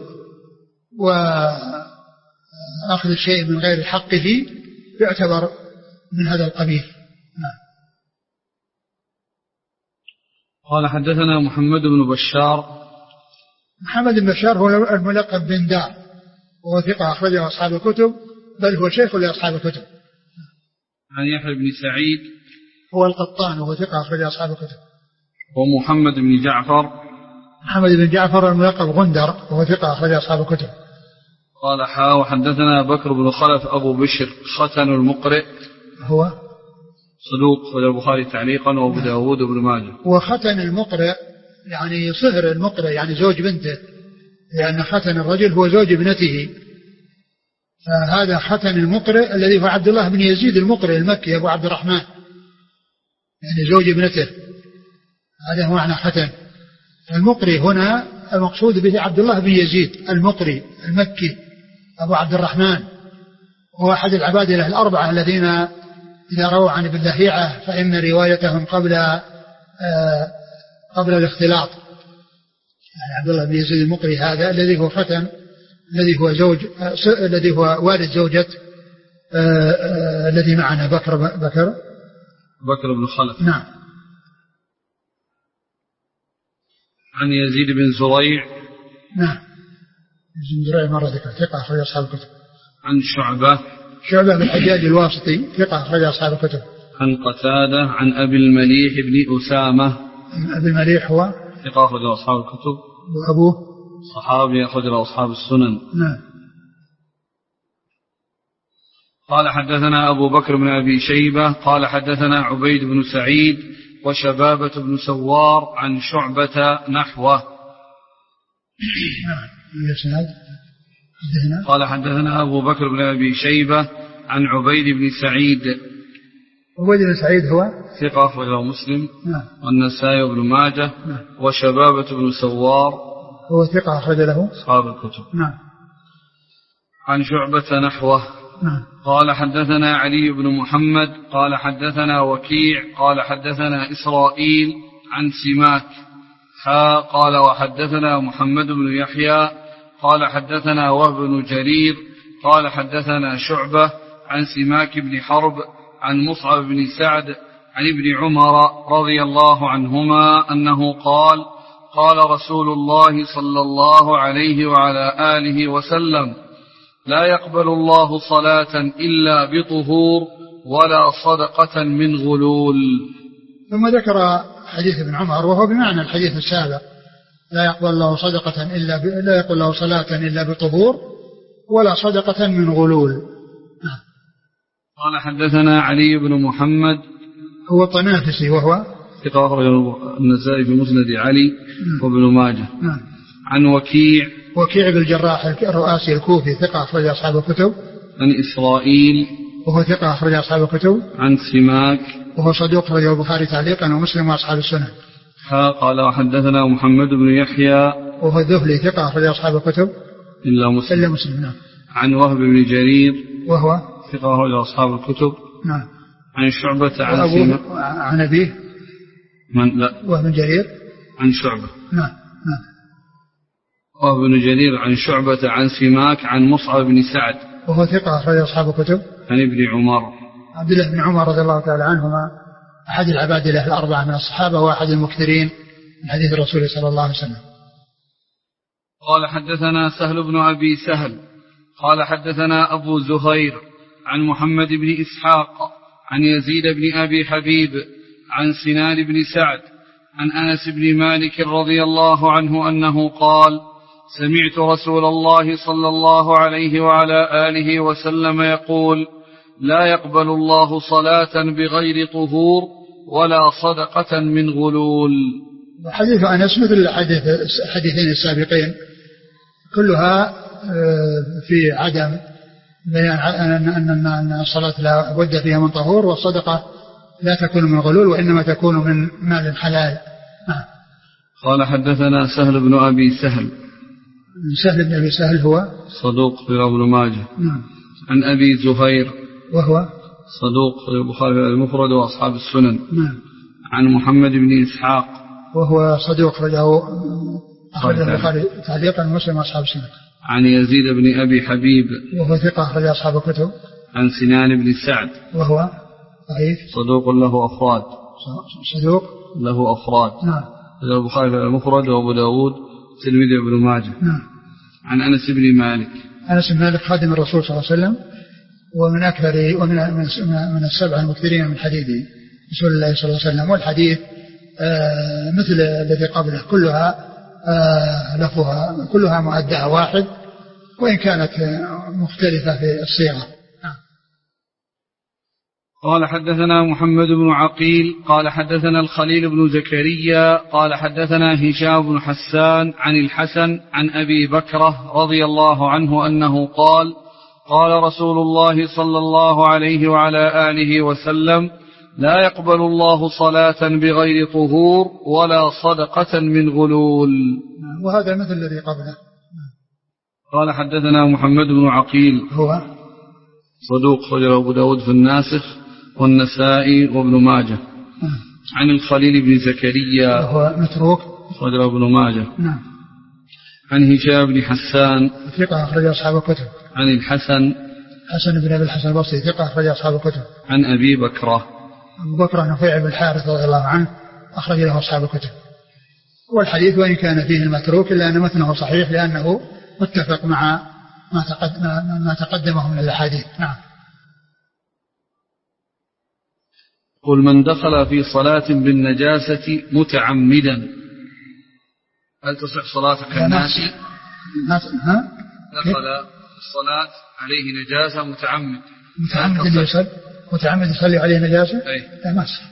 وأخذ الشيء من غير حقه يعتبر من هذا القبيل. قال حدثنا محمد بن بشار. محمد بن بشار هو الملقب بن دار، وهو ثقة أخرجه أصحاب الكتب، بل هو شيخ لأصحاب الكتب. عن يحيى بن سعيد هو القطان، وهو ثقة أخرجه أصحاب الكتب. ومحمد بن جعفر. محمد بن جعفر الملقب غندر، وهو ثقة أخرجه أصحاب الكتب. قال حا وحدثنا بكر بن خلف أبو بشر ختن المقرئ، هو صدوق وله البخاري تعليقا وأبو داود وابن ماجه. وختن المقرئ يعني صهر المقرئ يعني زوج بنته، لأن ختن الرجل هو زوج ابنته، فهذا ختن المقرئ الذي هو عبد الله بن يزيد المقرئ المكي أبو عبد الرحمن، يعني زوج ابنته، هذا هو معنى ختن. المقرئ هنا المقصود به عبد الله بن يزيد المقرئ المكي أبو عبد الرحمن، هو أحد العبادلة الأربعة الذين إذا رووا عن ابن لهيعة فإن روايتهم قبل آه قبل الاختلاط. يعني عبد الله بن يزيد المقري هذا الذي هو ختن، الذي هو زوج آه الذي هو والد زوجة آه آه الذي معنا بكر بكر بكر بن خلف. نعم. عن يزيد بن زريع. نعم. يزيد بن زريع مرة ذكر ثقة أخرج أصحاب الكتب. عن شعبة. شعبة بن الحجاج الواسطي ثقة أخرج أصحاب الكتب. عن قتادة عن أبي المليح بن أسامة. أبي المليح هو ثقة أخرج أصحاب الكتب. وأبوه صحابي أخرج أصحاب السنن. نعم. قال حدثنا أبو بكر بن أبي شيبة قال حدثنا عبيد بن سعيد وشبابة بن سوار عن شعبة نحوه. نعم. قال حدثنا أبو بكر بن أبي شيبة عن عبيد بن سعيد. عبيد بن سعيد هو ثقة أخرجه مسلم. نعم. والنسائي وابن ماجه. نعم. وشبابة بن سوار هو ثقة أخرج له أصحاب الكتب. نعم. عن شعبة نحوه. نعم. قال حدثنا علي بن محمد قال حدثنا وكيع قال حدثنا إسرائيل عن سماك ها قال وحدثنا محمد بن يحيى قال حدثنا وهب بن جرير قال حدثنا شعبة عن سماك بن حرب عن مصعب بن سعد عن ابن عمر رضي الله عنهما أنه قال قال رسول الله صلى الله عليه وعلى آله وسلم لا يقبل الله صلاة إلا بطهور ولا صدقة من غلول. ثم ذكر حديث ابن عمر وهو بمعنى الحديث السابق لا يقبل الله صدقة إلا ب... لا يقبل الله صلاة إلا بطهور ولا صدقة من غلول. قال حدثنا علي بن محمد هو الطنافسي وهو ثقة أخرج النسائي في مسند علي وابن ماجه. عن وكيع وكيع بن الجراح الرؤاسي الكوفي ثقة أخرج أصحاب الكتب. عن إسرائيل وهو ثقة أخرج أصحاب الكتب. عن سماك وهو صدوق أخرجه البخاري تعليقا ومسلم وأصحاب السنن. قال وحدثنا محمد بن يحيى وهو الذهلي ثقة أخرج أصحاب الكتب إلا مسلم, إلا مسلم. نعم. عن وهب بن جرير وهو ثقة أخرج أصحاب الكتب. نعم. عن شعبة عن سماك عن أبيه من لا وهب بن جرير عن شعبة. نعم. نعم. وهب بن جرير عن شعبة عن سماك عن مصعب بن سعد وهو ثقة أخرج أصحاب الكتب. عن ابن عمر عبد الله بن عمر رضي الله تعالى عنهما أحد العبادلة الأربعة من الصحابة وأحد المكثرين من حديث الرسول صلى الله عليه وسلم. قال حدثنا سهل بن أبي سهل قال حدثنا أبو زهير عن محمد بن إسحاق عن يزيد بن أبي حبيب عن سنان بن سعد عن أنس بن مالك رضي الله عنه أنه قال سمعت رسول الله صلى الله عليه وعلى آله وسلم يقول لا يقبل الله صلاة بغير طهور ولا صدقة من غلول. حديث أنس مثل الحديثين السابقين كلها في عدم أن الصلاة لا بد فيها من طهور والصدقة لا تكون من غلول وإنما تكون من مال حلال. قال حدثنا سهل بن أبي سهل سهل بن أبي سهل هو صدوق في ابن ماجه. نعم. عن أبي زهير وهو صدوق في البخاري المفرد وأصحاب السنن. نعم. عن محمد بن إسحاق وهو صدوق أخرجه البخاري تعليقا ومسلم وأصحاب السنن. عن يزيد بن أبي حبيب وهو ثقة أخرج أصحاب الكتب. عن سنان بن سعد وهو ضعيف صدوق له أفراد صدوق له أفراد. نعم. البخاري المفرد وأبو داود تلميذ ابن ماجه. نعم. عن أنس بن مالك أنس بن مالك خادم الرسول صلى الله عليه وسلم ومن أكثر ومن من السبعة المكثرين من حديث رسول الله صلى الله عليه وسلم. والحديث آه مثل الذي قبله كلها آه لفظها كلها مؤدى واحد وإن كانت مختلفة في الصيغة. قال حدثنا محمد بن عقيل قال حدثنا الخليل بن زكريا قال حدثنا هشام بن حسان عن الحسن عن أبي بكرة رضي الله عنه أنه قال قال رسول الله صلى الله عليه وعلى آله وسلم لا يقبل الله صلاة بغير طهور ولا صدقة من غلول. وهذا مثل الذي قبله. قال حدثنا محمد بن عقيل هو صدوق خرجه أبو داود في الناسخ والنسائي وابن ماجه. عن الخليل بن زكريا هو متروك خرجه ابن ماجه. نعم. عن هشام بن حسان ثقة أخرج أصحاب الكتب. عن الحسن حسن بن أبي الحسن البصري ثقة أخرج أصحاب الكتب. عن أبي بكرة أبو بكرة نفيع بن الحارث رضي الله عنه أخرج له أصحاب الكتب. والحديث وإن كان فيه المتروك إلا أن متنه صحيح لأنه متفق مع ما تقدم ما تقدمه من الأحاديث. نعم. قل من دخل في صلاة بالنجاسة متعمدا هل تصح صلاتك الناسي؟ ها؟ دخل الصلاة عليه نجاسة متعمد متعمد يصلي متعمد يصلي عليه نجاسة؟ أي لا ما صح.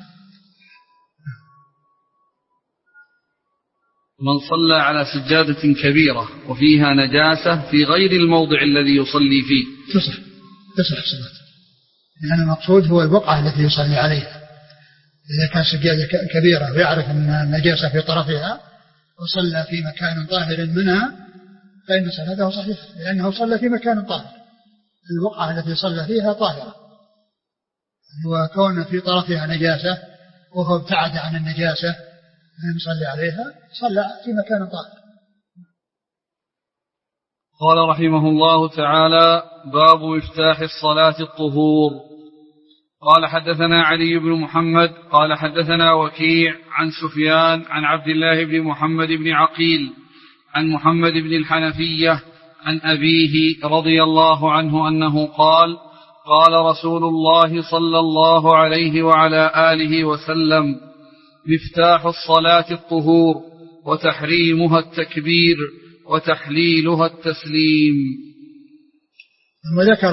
من صلى على سجادة كبيرة وفيها نجاسة في غير الموضع الذي يصلي فيه تصح تصح صلاته لأن المقصود هو البقعة التي يصلي عليها. إذا كان سجادة كبيرة ويعرف أن النجاسة في طرفها وصلى في مكان طاهر منها فإن صلاته صحيحة لأنه صلى في مكان طاهر. البقعة التي صلى فيها طاهرة وكون في طرفها نجاسة وهو ابتعد عن النجاسة أن يصلي عليها صلى في مكان طاهر. قال رحمه الله تعالى: باب مفتاح الصلاة الطهور. قال حدثنا علي بن محمد قال حدثنا وكيع عن سفيان عن عبد الله بن محمد بن عقيل عن محمد بن الحنفية عن أبيه رضي الله عنه أنه قال: قال رسول الله صلى الله عليه وعلى آله وسلم: مفتاح الصلاة الطهور وتحريمها التكبير وتحليلها التسليم. ثم ذكر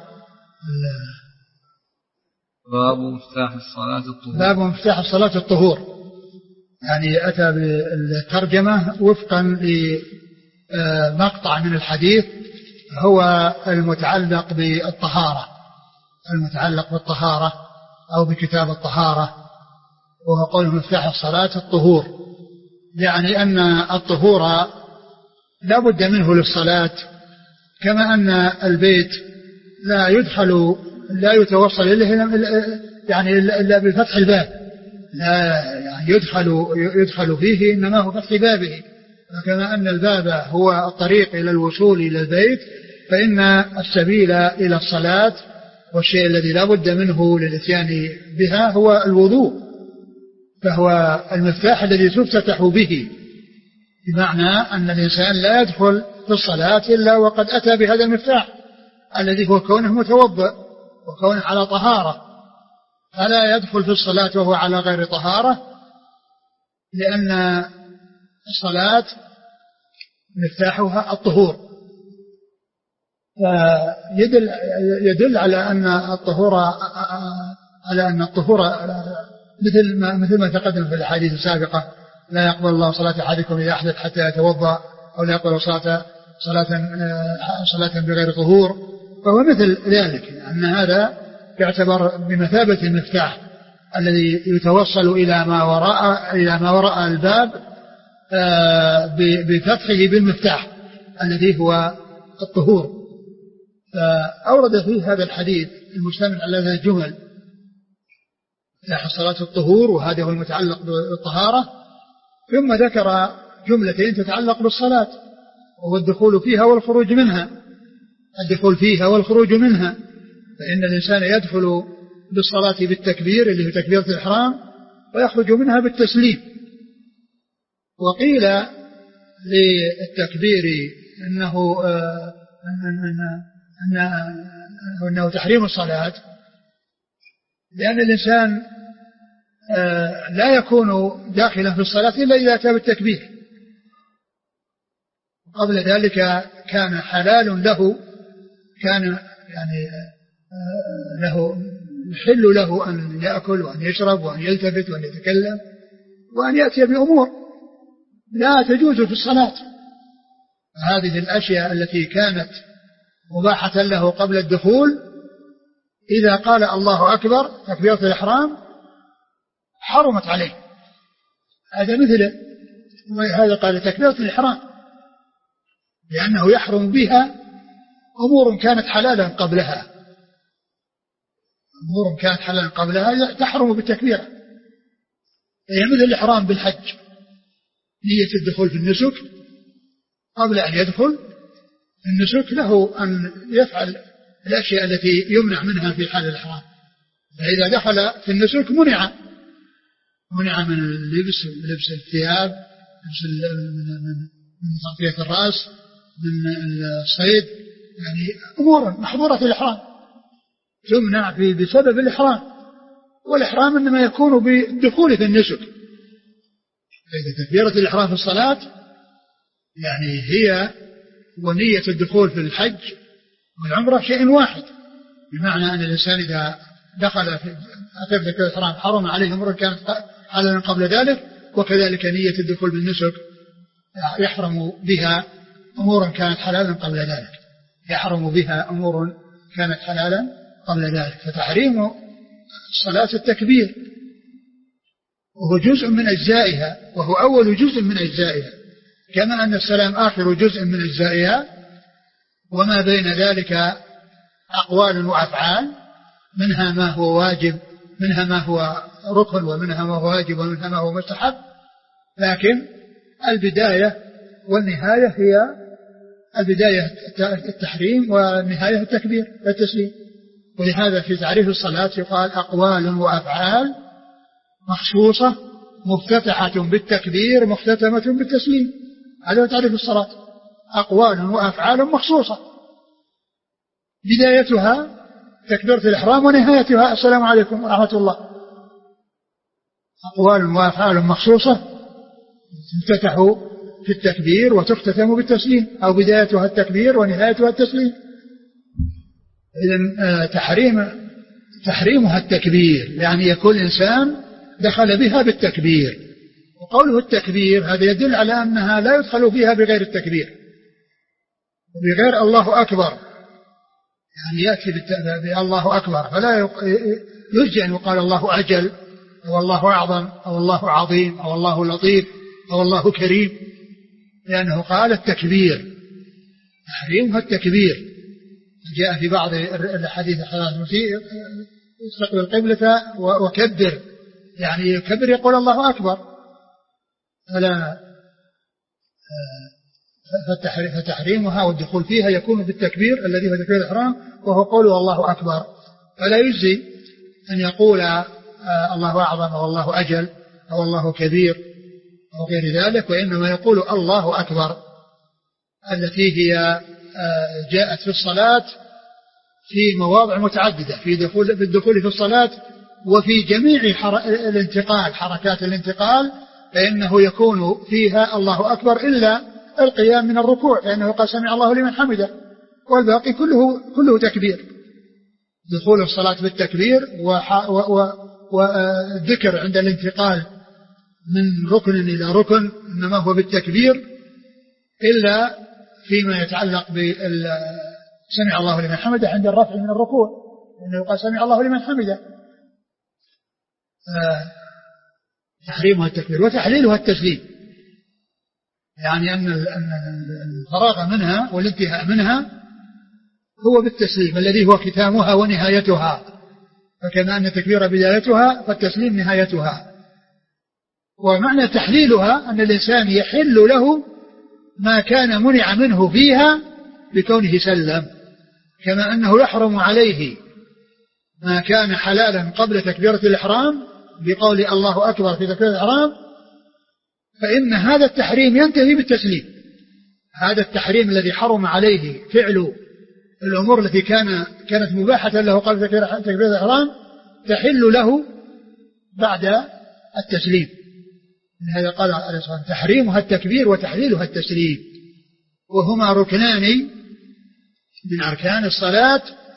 باب مفتاح الصلاة الطهور. باب مفتاح الصلاة الطهور، يعني أتى بالترجمة وفقا لمقطع من الحديث هو المتعلق بالطهارة، المتعلق بالطهارة أو بكتاب الطهارة، وهو قول مفتاح الصلاة الطهور، يعني أن الطهور لا بد منه للصلاة، كما أن البيت لا يدخل لا يتوصل إليه يعني إلا بفتح الباب، لا يعني يدخل يدخل فيه إنما هو فتح بابه، كما أن الباب هو الطريق إلى الوصول إلى البيت، فإن السبيل إلى الصلاة والشيء الذي لا بد منه للإتيان بها هو الوضوء، فهو المفتاح الذي تفتتح به، بمعنى أن الإنسان لا يدخل في الصلاة إلا وقد أتى بهذا المفتاح الذي هو كونه متوضئ وكونه على طهارة، فلا يدخل في الصلاة وهو على غير طهارة، لأن الصلاة مفتاحها الطهور. فيدل يدل على أن الطهور على أن الطهور مثل ما مثل ما تقدم في الأحاديث السابقة: لا يقبل الله صلاة أحدكم إذا أحدث حتى يتوضأ، أو لا يقبل صلاة صلاة صلاة بغير طهور، فهو مثل ذلك، أن هذا يعتبر بمثابة المفتاح الذي يتوصل إلى ما وراء إلى ما وراء الباب بفتحه بالمفتاح الذي هو الطهور. فأورد فيه هذا الحديث المشتمل على هذه الجمل: مفتاح الصلاة الطهور، وهذا هو المتعلق بالطهارة، ثم ذكر جملتين تتعلق بالصلاة، وهو الدخول فيها والخروج منها. الدخول فيها والخروج منها، فإن الإنسان يدخل بالصلاة بالتكبير اللي هو تكبيرة الإحرام، ويخرج منها بالتسليم. وقيل للتكبير إنه آه أنه, أنه تحريم الصلاة، لأن الإنسان آه لا يكون داخلا في الصلاة إلا إذا أتى بالتكبير. قبل ذلك كان حلال له، كان يعني آه له يحل له أن يأكل وأن يشرب وأن يلتفت وأن يتكلم وأن يأتي بأمور لا تجوز في الصلاة. هذه الأشياء التي كانت مباحة له قبل الدخول، إذا قال الله أكبر تكبيرة الإحرام حرمت عليه. هذا مثل هذا قال تكبيرة الإحرام، لأنه يحرم بها أمور كانت حلالا قبلها، أمور كانت حلالا قبلها تحرم بالتكبيرة. هي مثل الإحرام بالحج، نية الدخول في النسك قبل أن يدخل النسك له أن يفعل الأشياء التي يمنع منها في حال الإحرام، فإذا دخل في النسك منع منع من اللبس لبس الثياب، لبس من تغطية الرأس، من الصيد، يعني أمور محظورة الإحرام تمنع بسبب الإحرام. والإحرام إنما يكون بالدخول في النسك. فإذا تكبيرة الإحرام في الصلاة يعني هي ونية الدخول في الحج والعمرة شيء واحد، بمعنى أن الإنسان إذا دخل في تكبيرة الإحرام حرم عليه أمور كانت حلالا قبل ذلك، وكذلك نية الدخول بالنسك يحرم بها أمور كانت حلالا قبل ذلك، يحرم بها أمور كانت حلالا قبل ذلك. فتحريم الصلاة التكبير، وهو جزء من أجزائها، وهو أول جزء من أجزائها، كما أن السلام آخر جزء من أجزائها، وما بين ذلك أقوال وأفعال، منها ما هو واجب، منها ما هو ركن، ومنها ما هو واجب، ومنها ما هو مستحب، لكن البداية والنهاية هي البداية التحريم والنهاية التكبير والتسليم. ولهذا في تعريف الصلاة يقال أقوال وأفعال مخصوصة مفتتحة بالتكبير مختتمة بالتسليم. هذا تعريف الصلاة، أقوال وأفعال مخصوصة بدايتها تكبيرة الإحرام ونهايتها السلام عليكم ورحمة الله. أقوال وأفعال مخصوصة تفتتح في التكبير وتختتم بالتسليم، أو بدايتها التكبير ونهايتها التسليم. إذن تحريم تحريمها التكبير، يعني يكون الإنسان دخل بها بالتكبير. وقوله التكبير هذا يدل على أنها لا يدخل فيها بغير التكبير، بغير الله أكبر، يعني يأتي بالله أكبر، فلا يرجع أن يقال الله أجل أو الله أعظم أو الله عظيم أو الله لطيف أو الله كريم، لأنه قال التكبير، تحريمها التكبير. جاء في بعض الحديث استقبل القبلة وكبر، يعني يكبر يقول الله أكبر. فلا فتحريمها والدخول فيها يكون بالتكبير الذي هو تكبير الإحرام، وهو قوله الله أكبر. فلا يجزي أن يقول الله أعظم أو الله أجل أو الله كبير أو غير ذلك، وإنما يقول الله أكبر التي هي جاءت في الصلاة في مواضع متعددة، في دخول في الدخول في الصلاة وفي جميع الانتقال، حركات الانتقال، فإنه يكون فيها الله أكبر إلا القيام من الركوع، لأنه قال سمع الله لمن حمده، والباقي كله كله تكبير. دخول الصلاة بالتكبير والذكر عند الانتقال من ركن إلى ركن إنما هو بالتكبير، إلا فيما يتعلق بسمع الله لمن حمده عند الرفع من الركوع، لأنه قال سمع الله لمن حمده. تحريمها التكبير وتحليلها التسليم، يعني أن الفراغ منها والانتهاء منها هو بالتسليم الذي هو ختامها ونهايتها، فكما أن التكبير بدايتها فالتسليم نهايتها. ومعنى تحليلها أن الإنسان يحل له ما كان منع منه فيها بكونه سلم، كما أنه يحرم عليه ما كان حلالا قبل تكبيرة الإحرام بقول الله أكبر في تكبيرة الإحرام، فإن هذا التحريم ينتهي بالتسليم. هذا التحريم الذي حرم عليه فعل الأمور التي كان كانت مباحة له قبل تكبيرة الإحرام تحل له بعد التسليم. من هذا قال عليه الصلاة والسلام تحريمها التكبير وتحليلها التسليم، وهما ركنان من أركان الصلاة،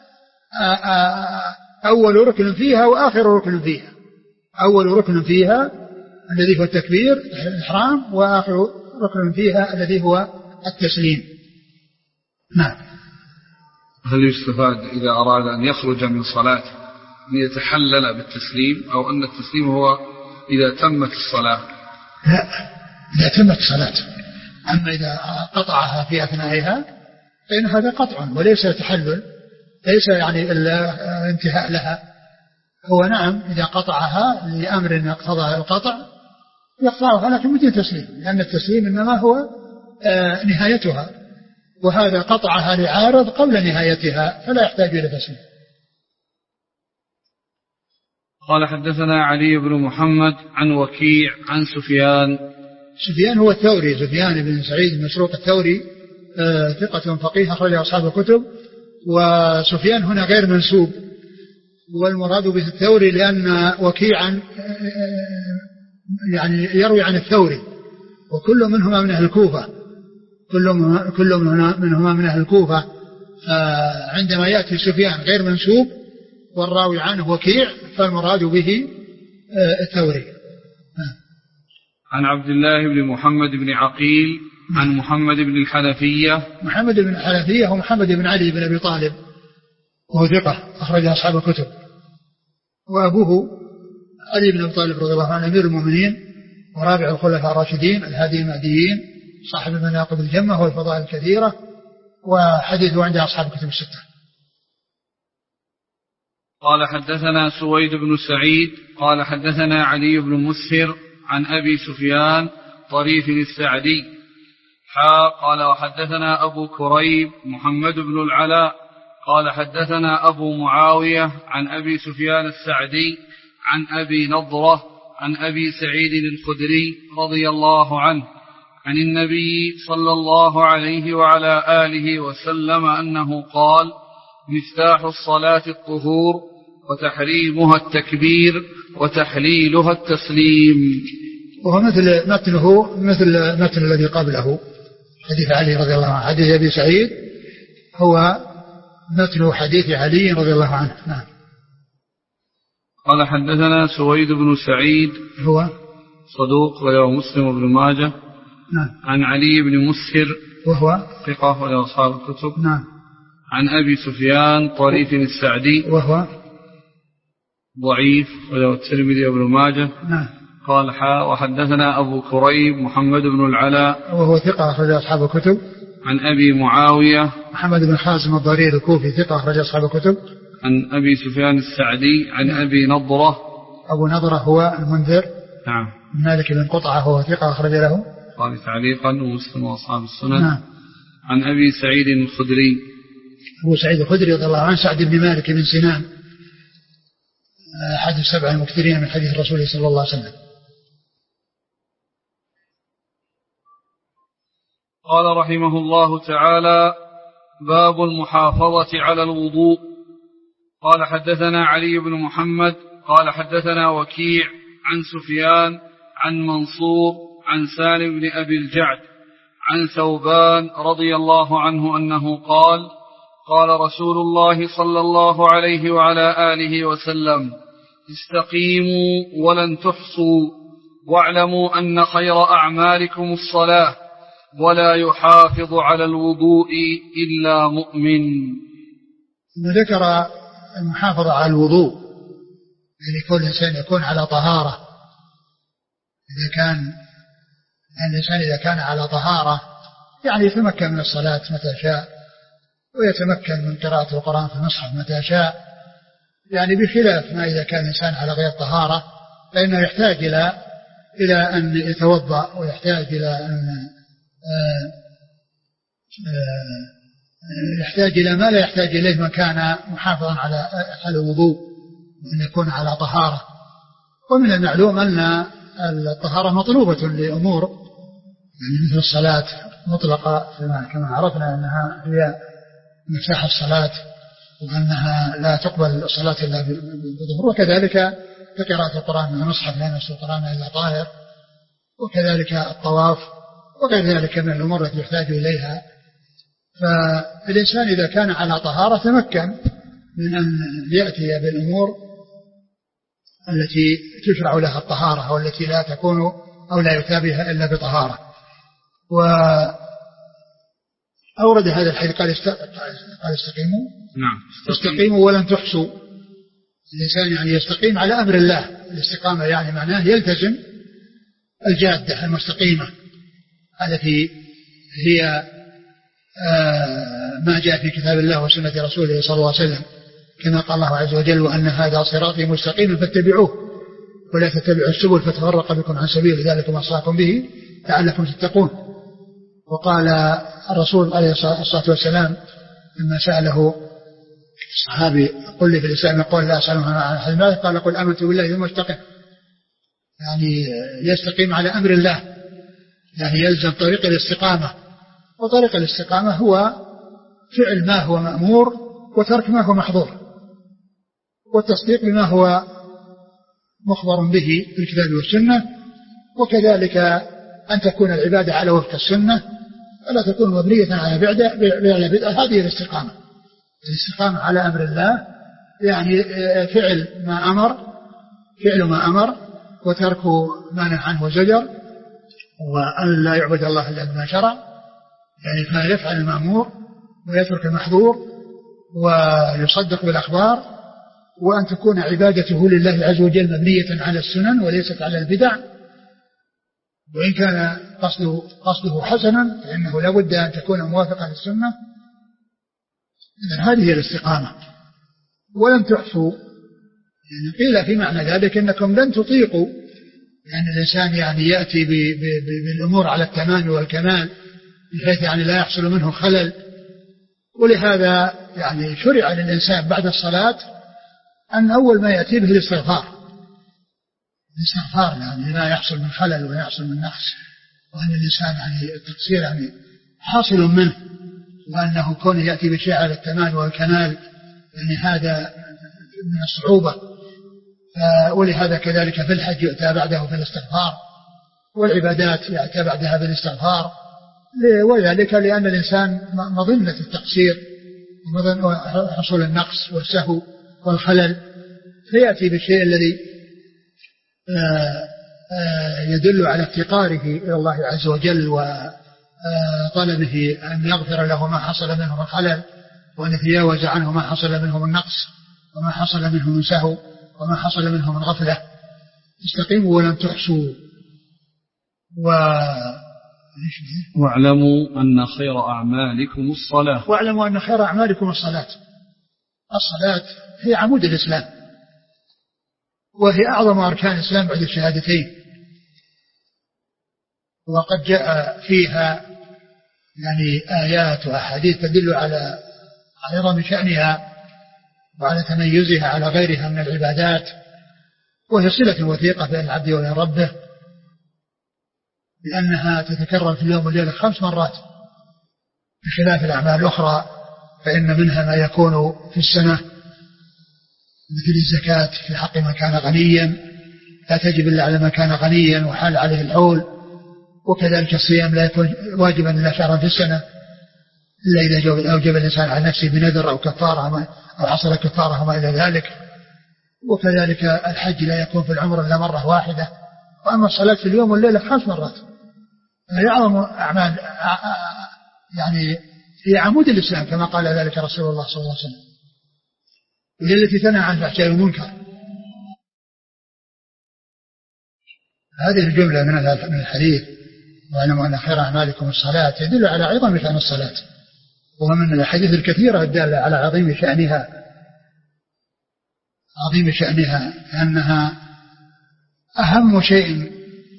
أول ركن فيها وآخر ركن فيها. أول ركن فيها الذي هو التكبير الإحرام، وآخر ركن فيها الذي هو التسليم. نعم. هل يستفاد إذا أراد أن يخرج من صلاة أن يتحلل بالتسليم، أو أن التسليم هو إذا تمت الصلاة؟ لا، إذا تمت الصلاة. أما إذا قطعها في أثنائها فإن هذا قطع وليس تحلل، ليس يعني الانتهاء لها. هو نعم إذا قطعها لأمر يقتضى القطع يقطعها، لكن بدون تسليم، لأن التسليم إنما هو نهايتها، وهذا قطعها لعارض قبل نهايتها فلا يحتاج إلى تسليم. قال حدثنا علي بن محمد عن وكيع عن سفيان. سفيان هو الثوري، سفيان بن سعيد المسروق الثوري، ثقة فقيه أخرج أصحاب الكتب. وسفيان هنا غير منسوب، والمراد به الثوري لأن وكيعا يعني يروي عن الثوري، وكل منهما من أهل الكوفة، كل منهما من أهل الكوفة. عندما يأتي سفيان غير منسوب والراوي عنه وكيع فالمراد به الثوري. عن عبد الله بن محمد بن عقيل عن محمد بن الحنفية. محمد بن الحنفية هو محمد بن علي بن أبي طالب، وهو ثقة أخرج أصحاب الكتب. وأبوه علي بن أبي طالب رضي الله عنه أمير المؤمنين ورابع الخلفاء الراشدين الهادي المهديين، صاحب المناقب الجمة والفضائل الكثيرة، وحديثه عند أصحاب الكتب الستة. قال حدثنا سويد بن سعيد قال حدثنا علي بن مسهر عن أبي سفيان طريف السعدي حا قال وحدثنا أبو كريب محمد بن العلاء قال حدثنا أبو معاوية عن أبي سفيان السعدي عن أبي نضرة عن أبي سعيد الخدري رضي الله عنه عن النبي صلى الله عليه وعلى آله وسلم أنه قال: مفتاح الصلاة الطهور وتحريمها التكبير وتحليلها التسليم. وهو مثل متنه مثل متن الذي قبله حديث علي رضي الله عنه. حديث أبي سعيد هو مثل حديث علي رضي الله عنه. نعم. قال حدثنا سويد بن سعيد هو صدوق وله مسلم بن ماجه. نعم. عن علي بن مسهر وهو ثقة وله أصحاب الكتب. نعم. عن أبي سفيان طريف السعدي وهو ضعيف وله الترمذي وابن ماجه. نعم. قال حا وحدثنا أبو كريب محمد بن العلاء وهو ثقة أخرج أصحاب الكتب. عن أبي معاوية محمد بن حازم الضرير الكوفي ثقة أخرج أصحاب الكتب. عن أبي سفيان السعدي عن أبي نضرة. أبو نضرة هو المنذر. نعم. مالك بن قطعة هو ثقة أخرج له قال تعليقا ومسلم وأصحاب السنن. نعم. عن أبي سعيد الخدري. أبو سعيد الخدري رضي الله عنه سعد بن مالك بن سنان أحد السبع المكثرين من حديث الرسول صلى الله عليه وسلم. قال رحمه الله تعالى: باب المحافظة على الوضوء. قال حدثنا علي بن محمد قال حدثنا وكيع عن سفيان عن منصور عن سالم بن أبي الجعد عن ثوبان رضي الله عنه أنه قال: قال رسول الله صلى الله عليه وعلى آله وسلم: استقيموا ولن تحصوا، واعلموا أن خير أعمالكم الصلاة، ولا يحافظ على الوضوء إلا مؤمن. ذكر المحافظة على الوضوء، يعني كل إنسان يكون على طهارة. إذا كان الإنسان إذا كان على طهارة يعني يتمكن من الصلاة متى شاء، ويتمكن من قراءة القرآن في المصحف متى شاء، يعني بخلاف ما إذا كان الإنسان على غير طهارة، فإنه يحتاج إلى إلى أن يتوضأ، ويحتاج إلى أن آآ آآ يحتاج إلى ما لا يحتاج إليه من كان محافظا على على الوضوء، أن يكون على طهارة. ومن المعلوم أن الطهارة مطلوبة لأمور، يعني مثل الصلاة مطلقة كما عرفنا أنها هي مفتاح الصلاة، وأنها لا تقبل الصلاة إلا بالظهر، وكذلك قراءة القرآن من المصحف لا يمس القرآن إلا طاهر، وكذلك الطواف، وكذلك من الأمور التي يحتاج إليها. فالإنسان إذا كان على طهارة تمكن من أن يأتي بالأمور التي تشرع لها الطهارة، أو التي لا تكون أو لا يتابعها إلا بطهارة. وأورد هذا الحديث قال استقيموا. نعم. استقيموا ولن تحصوا. الإنسان يعني يستقيم على أمر الله. الاستقامة يعني معناه يلتزم الجادة المستقيمة التي هي ما جاء في كتاب الله وسنة رسوله صلى الله عليه وسلم، كما قال الله عز وجل: وأن هذا صراطي مستقيما فاتبعوه ولا تتبعوا السبل فتفرق بكم عن سبيل ذلك وصاكم به لعلكم تتقون. وقال الرسول عليه الصلاة والسلام لما سأله الصحابي: قل لي في الإسلام قال لا أسألهم عن أحد ماذا؟ قال: قل آمنت بالله ثم استقم. يعني يستقيم على أمر الله، يعني يلزم طريق الاستقامة. وطريق الاستقامة هو فعل ما هو مأمور وترك ما هو محظور، والتصديق بما هو مخبر به في الكتاب والسنة، وكذلك أن تكون العبادة على وفق السنة ولا تكون مبنية على بدعة. هذه الاستقامة. الاستقامة على أمر الله يعني فعل ما أمر فعل ما أمر وترك ما نهى عنه وزجر، وأن لا يعبد الله إلا بما شرع، يعني فيفعل المأمور ويترك المحظور ويصدق بالأخبار، وأن تكون عبادته لله عز وجل مبنية على السنن وليست على البدع. وإن كان قصده, قصده حسنا فإنه لا بد أن تكون موافقة للسنة. إذن هذه الاستقامة. ولم تحصوا، يعني قيل في معنى ذلك إنكم لن تطيقوا، يعني الإنسان يعني يأتي ب ب ب بالأمور على التمام والكمال، بحيث يعني لا يحصل منه خلل. ولهذا يعني شرع للإنسان بعد الصلاة أن أول ما يأتي به الاستغفار، الاستغفار يعني لا يحصل من خلل ولا يحصل من نقص، وأن الإنسان يعني التقصير يعني حاصل منه، وأنه كونه يأتي بشيء على التمام والكمال يعني هذا من الصعوبة. ولهذا كذلك في الحج يؤتى بعده في الاستغفار، والعبادات يأتى بعدها بالاستغفار، وذلك لأن الإنسان مظنة التقصير وحصول النقص والسهو والخلل، فيأتي بالشيء الذي يدل على افتقاره إلى الله عز وجل وطلبه أن يغفر له ما حصل منه من خلل، وأن يتجاوز عنه ما حصل منه من نقص وما حصل منه من سهو وما حصل منه من غفلة. استقيموا ولم تحصوا و... واعلموا أن خير أعمالكم الصلاة. واعلموا أن خير أعمالكم الصلاة. الصلاة هي عمود الإسلام، وهي أعظم أركان الإسلام بعد الشهادتين، وقد جاء فيها يعني آيات وأحاديث تدل على عظم شأنها وعلى تميزها على غيرها من العبادات، وهي صلة وثيقة بين العبد وبين ربه، لأنها تتكرر في اليوم والليلة خمس مرات بخلاف الأعمال الأخرى، فإن منها ما يكون في السنة مثل الزكاة في حق من كان غنيا لا تجب إلا على من كان غنيا وحال عليه الحول، وكذلك الصيام لا يكون واجبا إلا شهرا في السنة إلا إذا أوجب الإنسان على نفسه بنذر أو كفارة أو حصل كفارة وما إلى ذلك، وكذلك الحج لا يكون في العمر إلا مرة واحدة. وأما الصلاة في اليوم والليلة خمس مرات، هي أعظم أعمال يعني هي عمود الإسلام كما قال ذلك رسول الله صلى الله عليه وسلم، وهي التي تنهى عن الفحشاء والمنكر. هذه الجملة من الحديث واعلموا أن خير أعمالكم الصلاة يدل على عظم شأن الصلاة، ومن الأحاديث الكثيرة الدالة على عظيم شأنها عظيم شأنها أنها أهم شيء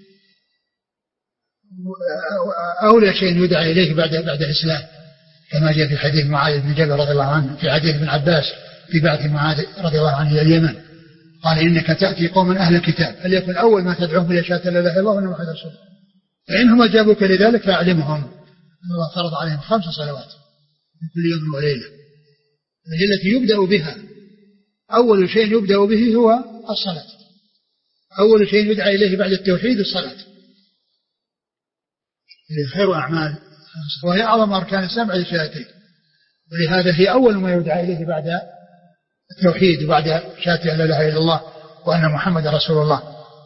أولى شيء يدعى إليه بعد بعد الإسلام، كما جاء في حديث معاذ بن جبل رضي الله عنه، في حديث ابن عباس في بعث معاذ رضي الله عنه إلى اليمن، قال إنك تأتي قوما أهل الكتاب فليكن أول ما تدعوهم إلى شهادة لا إله إلا الله وأن محمدا رسول الله، فإنهم أجابوك لذلك فأعلمهم أن الله فرض عليهم خمس صلوات من كل يوم وليلة، وهي التي يبدأ بها. أول شيء يبدأ به هو الصلاة، أول شيء يدعى إليه بعد التوحيد الصلاة، هي خير أعمال وهي أعظم أركان الإسلام بعد الشهادتين، ولهذا هي أول ما يدعى إليه بعد التوحيد وبعد شهادة لا إله إلا الله وأن محمد رسول الله.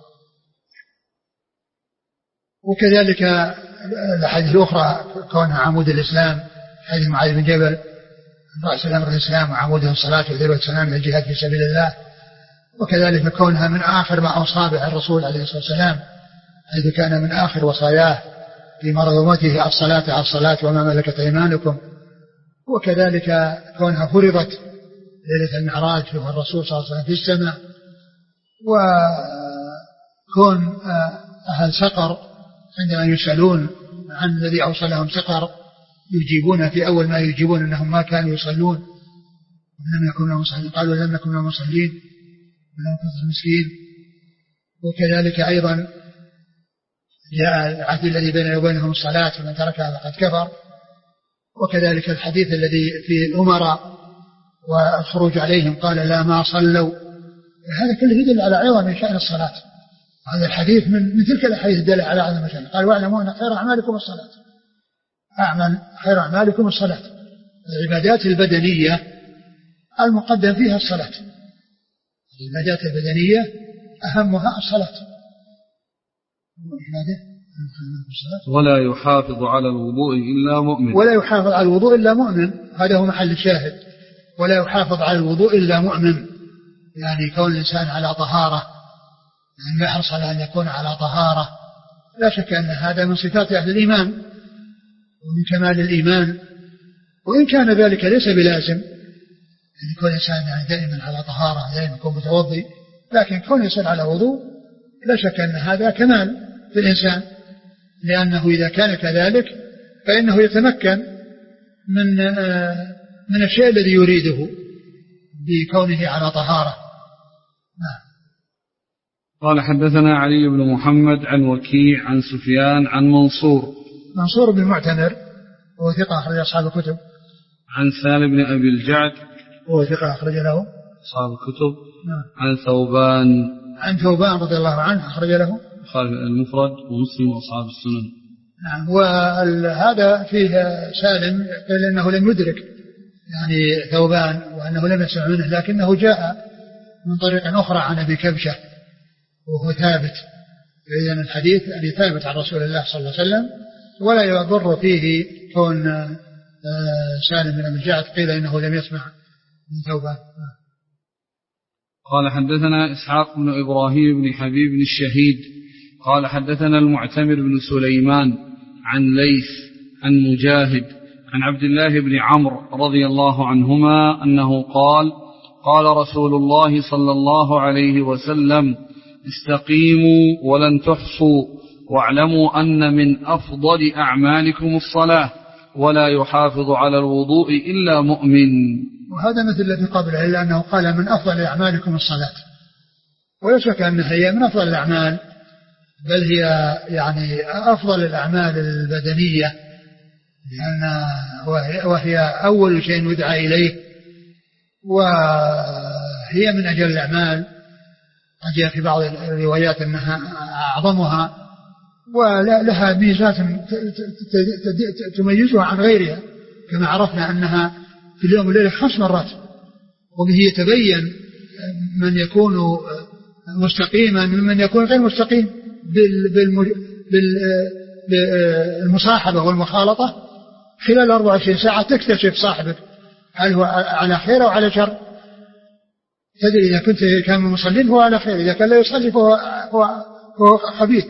وكذلك الأحاديث الأخرى كونها عمود الإسلام، حديث معاذ بن جبل رأس الأمر الإسلام وعموده الصلاة وذروة السلام للجهاد في سبيل الله، وكذلك كونها من آخر ما أوصى به الرسول عليه الصلاة والسلام، حيث كان من آخر وصاياه في مرضومته الصلاة على الصلاة وما ملكت أيمانكم. وكذلك كونها فرضت ليلة المعراج فيها الرسول صلى الله عليه وسلم في السماء، وكون أهل سقر عندما يسألون عن الذي أوصلهم سقر يجيبون في أول ما يجيبون أنهم ما كانوا يصلون ولم يكن لهم مصلين، قالوا لم نكن لهم مصلين ولم نكن مسكين. وكذلك أيضا جاء العهد الذي بيننا وبينهم الصلاة ومن تركها فقد كفر. وكذلك الحديث الذي في الأمراء والخروج عليهم قال لا ما صلوا، هذا كله يدل على عظم شأن الصلاة. هذا الحديث من, من تلك الأحاديث الدالة على عظم شأن. قال واعلموا أن خير أعمالكم الصلاة، أعمل خير أعمالكم الصلاة. العبادات البدنية المقدم فيها الصلاة، العبادات البدنية أهمها الصلاة. ولا يحافظ على الوضوء إلا مؤمن، ولا يحافظ على الوضوء إلا مؤمن، هذا هو محل الشاهد. ولا يحافظ على الوضوء إلا مؤمن، يعني كون الإنسان على طهارة، يعني يحرص على أن يكون على طهارة. لا شك أن هذا من صفات أهل الإيمان ومن كمال الإيمان، وإن كان ذلك ليس بلازم أن يكون الإنسان يعني دائما على طهارة، دائما يكون متوضي، لكن كون الإنسان على وضوء لا شك أن هذا كمال في الإنسان، لأنه إذا كان كذلك فإنه يتمكن من من الشيء الذي يريده بكونه على طهارة. قال حدثنا علي بن محمد عن وكيع عن سفيان عن منصور منصور بن معتمر هو ثقة أخرج أصحاب الكتب. عن سالم بن أبي الجعد هو ثقة أخرج له أصحاب الكتب. عن ثوبان عن ثوبان رضي الله عنه أخرج له المفرد ومسلم وأصحاب السنن. نعم. وهذا فيه سالم قال إنه لم يدرك يعني ثوبان وأنه لم يسمع منه، لكنه جاء من طريق أخرى عن أبي كبشة وهو ثابت، إذن الحديث يعني ثابت عن رسول الله صلى الله عليه وسلم، ولا يضر فيه كون سالم بن أبي الجعد قيل إنه لم يسمع من ثوبان. قال حدثنا إسحاق بن إبراهيم بن حبيب بن الشهيد قال حدثنا المعتمر بن سليمان عن ليث عن مجاهد عن عبد الله بن عمرو رضي الله عنهما أنه قال قال رسول الله صلى الله عليه وسلم استقيموا ولن تحصوا واعلموا أن من أفضل أعمالكم الصلاة ولا يحافظ على الوضوء إلا مؤمن. وهذا مثل الذي قبله، إلا أنه قال من أفضل أعمالكم الصلاة، ولا شك أنها هي من أفضل الأعمال، بل هي يعني أفضل الأعمال البدنية، لأن وهي أول شيء يدعى إليه، وهي من أجل الأعمال. قد جاء في بعض الروايات أنها أعظمها ولها ميزات تميزها عن غيرها، كما عرفنا أنها في اليوم والليلة خمس مرات، وبه يتبين من يكون مستقيما ممن يكون غير مستقيم بالمصاحبة والمخالطة. خلال أربع وعشرين ساعة تكتشف صاحبك هل هو على خير أو على شر، تدري إذا كنت كان مصلين هو على خير، إذا كان لا يصلي فهو هو هو خبيث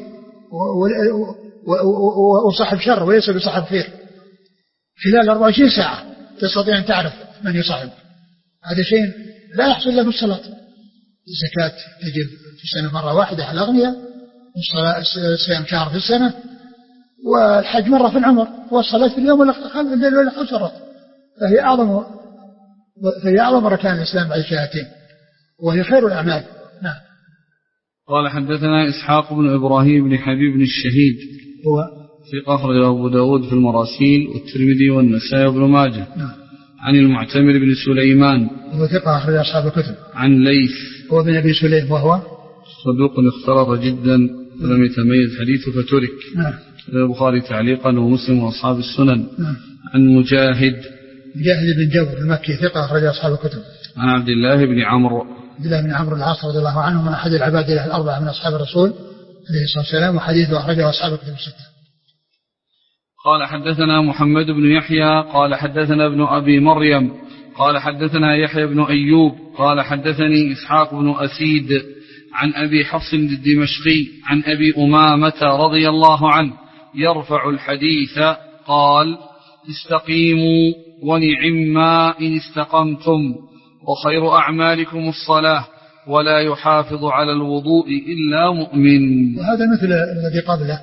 وصاحب شر وليس بصاحب خير. خلال أربع وعشرين ساعة تستطيع أن تعرف من يصاحب. هذا شيء لا يحصل إلا بالصلاة. الزكاة تجب في السنة مرة واحدة على الأغنياء، والصلاة صيام شهر في السنة، والحج مرة في العمر، والصلاة في اليوم والليلة خمس مرات، فهي أعظم فهي أعظم أركان الإسلام بعد الشهادتين، وهي خير الأعمال. نعم. قال حدثنا إسحاق بن إبراهيم بن حبيب بن الشهيد هو في أخرج أبو داود في المراسيل والترمذي والنسائي وابن ماجه. نعم. عن المعتمر بن سليمان هو ثقة أخرج أصحاب الكتب. عن ليث هو بن أبي سليم وهو صدوق اختلط جدا ولم يتميز حديثه فترك. نعم. البخاري تعليقا ومسلم وأصحاب السنن. نعم. عن مجاهد مجاهد بن جبر المكي ثقة أخرج أصحاب الكتب. عن عبد الله بن عمرو عبد الله بن عمرو العاص رضي الله عنه من أحد العبادلة الأربعة من أصحاب الرسول عليه الصلاة والسلام، وحديثه أخرجه أصحاب الكتب الستة. قال حدثنا محمد بن يحيى قال حدثنا ابن أبي مريم قال حدثنا يحيى بن أيوب قال حدثني إسحاق بن أسيد عن أبي حفص الدمشقي عن أبي أمامة رضي الله عنه يرفع الحديث قال استقيموا ونعما إن استقمتم وخير أعمالكم الصلاة ولا يحافظ على الوضوء إلا مؤمن. وهذا مثل الذي قبله.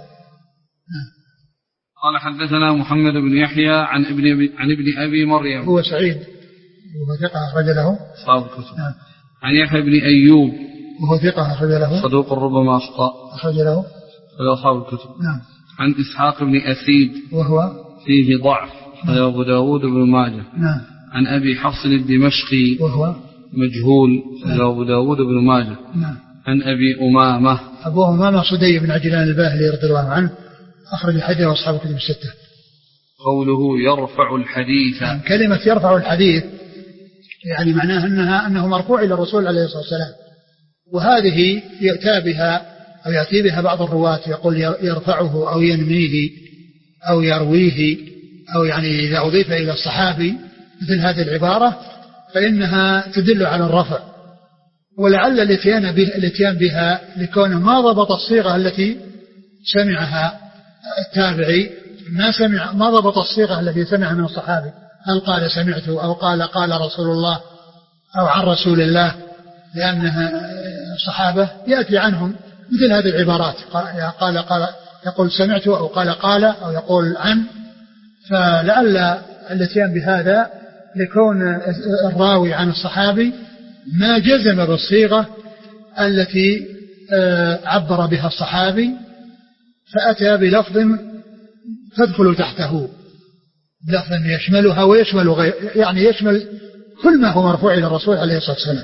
قال حدثنا محمد بن يحيى عن ابن أبي, عن ابن أبي مريم هو سعيد وهو ثقة أخرج له أصحاب الكتب. نعم. عن يحيى بن أيوب وهو ثقة أخرج له صدوق ربما أخطأ أخرج له أصحاب الكتب. نعم. عن إسحاق بن أسيد وهو فيه ضعف هذا أبو داود بن ماجه. نعم. عن أبي حفص الدمشقي وهو مجهول هذا أبو داود بن ماجه. نعم. عن أبي أمامة أبو أمامة صدي بن عجلان الباهلي رضي الله عنه أخرج حديث أصحاب الكتب الستة. قوله يرفع الحديث يعني كلمة يرفع الحديث يعني معناها أنها أنه مرفوع إلى الرسول عليه الصلاة والسلام، وهذه يأتى بها أو يأتي بها بعض الرواة يقول يرفعه أو ينميه أو يرويه، أو يعني إذا أضيف إلى الصحابي مثل هذه العبارة فإنها تدل على الرفع، ولعل الاتيان بها, الاتيان بها لكونه ما ضبط الصيغة التي سمعها التابعي، ما سمع ما ضبط الصيغة التي سمع من الصحابي، هل قال سمعت أو قال قال رسول الله أو عن رسول الله، لأنها الصحابة يأتي عنهم مثل هذه العبارات، قال قال يقول سمعت أو قال قال أو يقول عن فلعل الاتيان بهذا لكون الراوي عن الصحابي ما جزم بالصيغة التي عبر بها الصحابي، فأتى بلفظ تدخل تحته، لفظ يشملها ويشمل غير، يعني يشمل كل ما هو مرفوع إلى الرسول عليه الصلاة والسلام.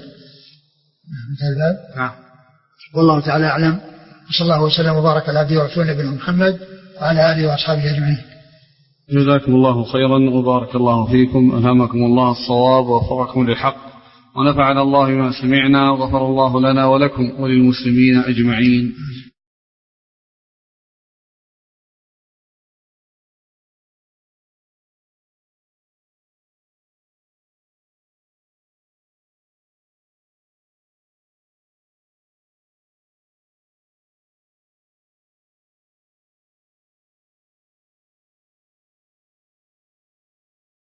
نعم. والله تعالى أعلم، وصلى الله وسلم وبارك على عبده ورسوله نبينا محمد وعلى آله وأصحابه أجمعين. جزاكم الله خيرا وبارك الله فيكم، ألهمكم الله الصواب ووفقكم للحق، ونفعنا الله بما سمعنا، وغفر الله لنا ولكم وللمسلمين أجمعين.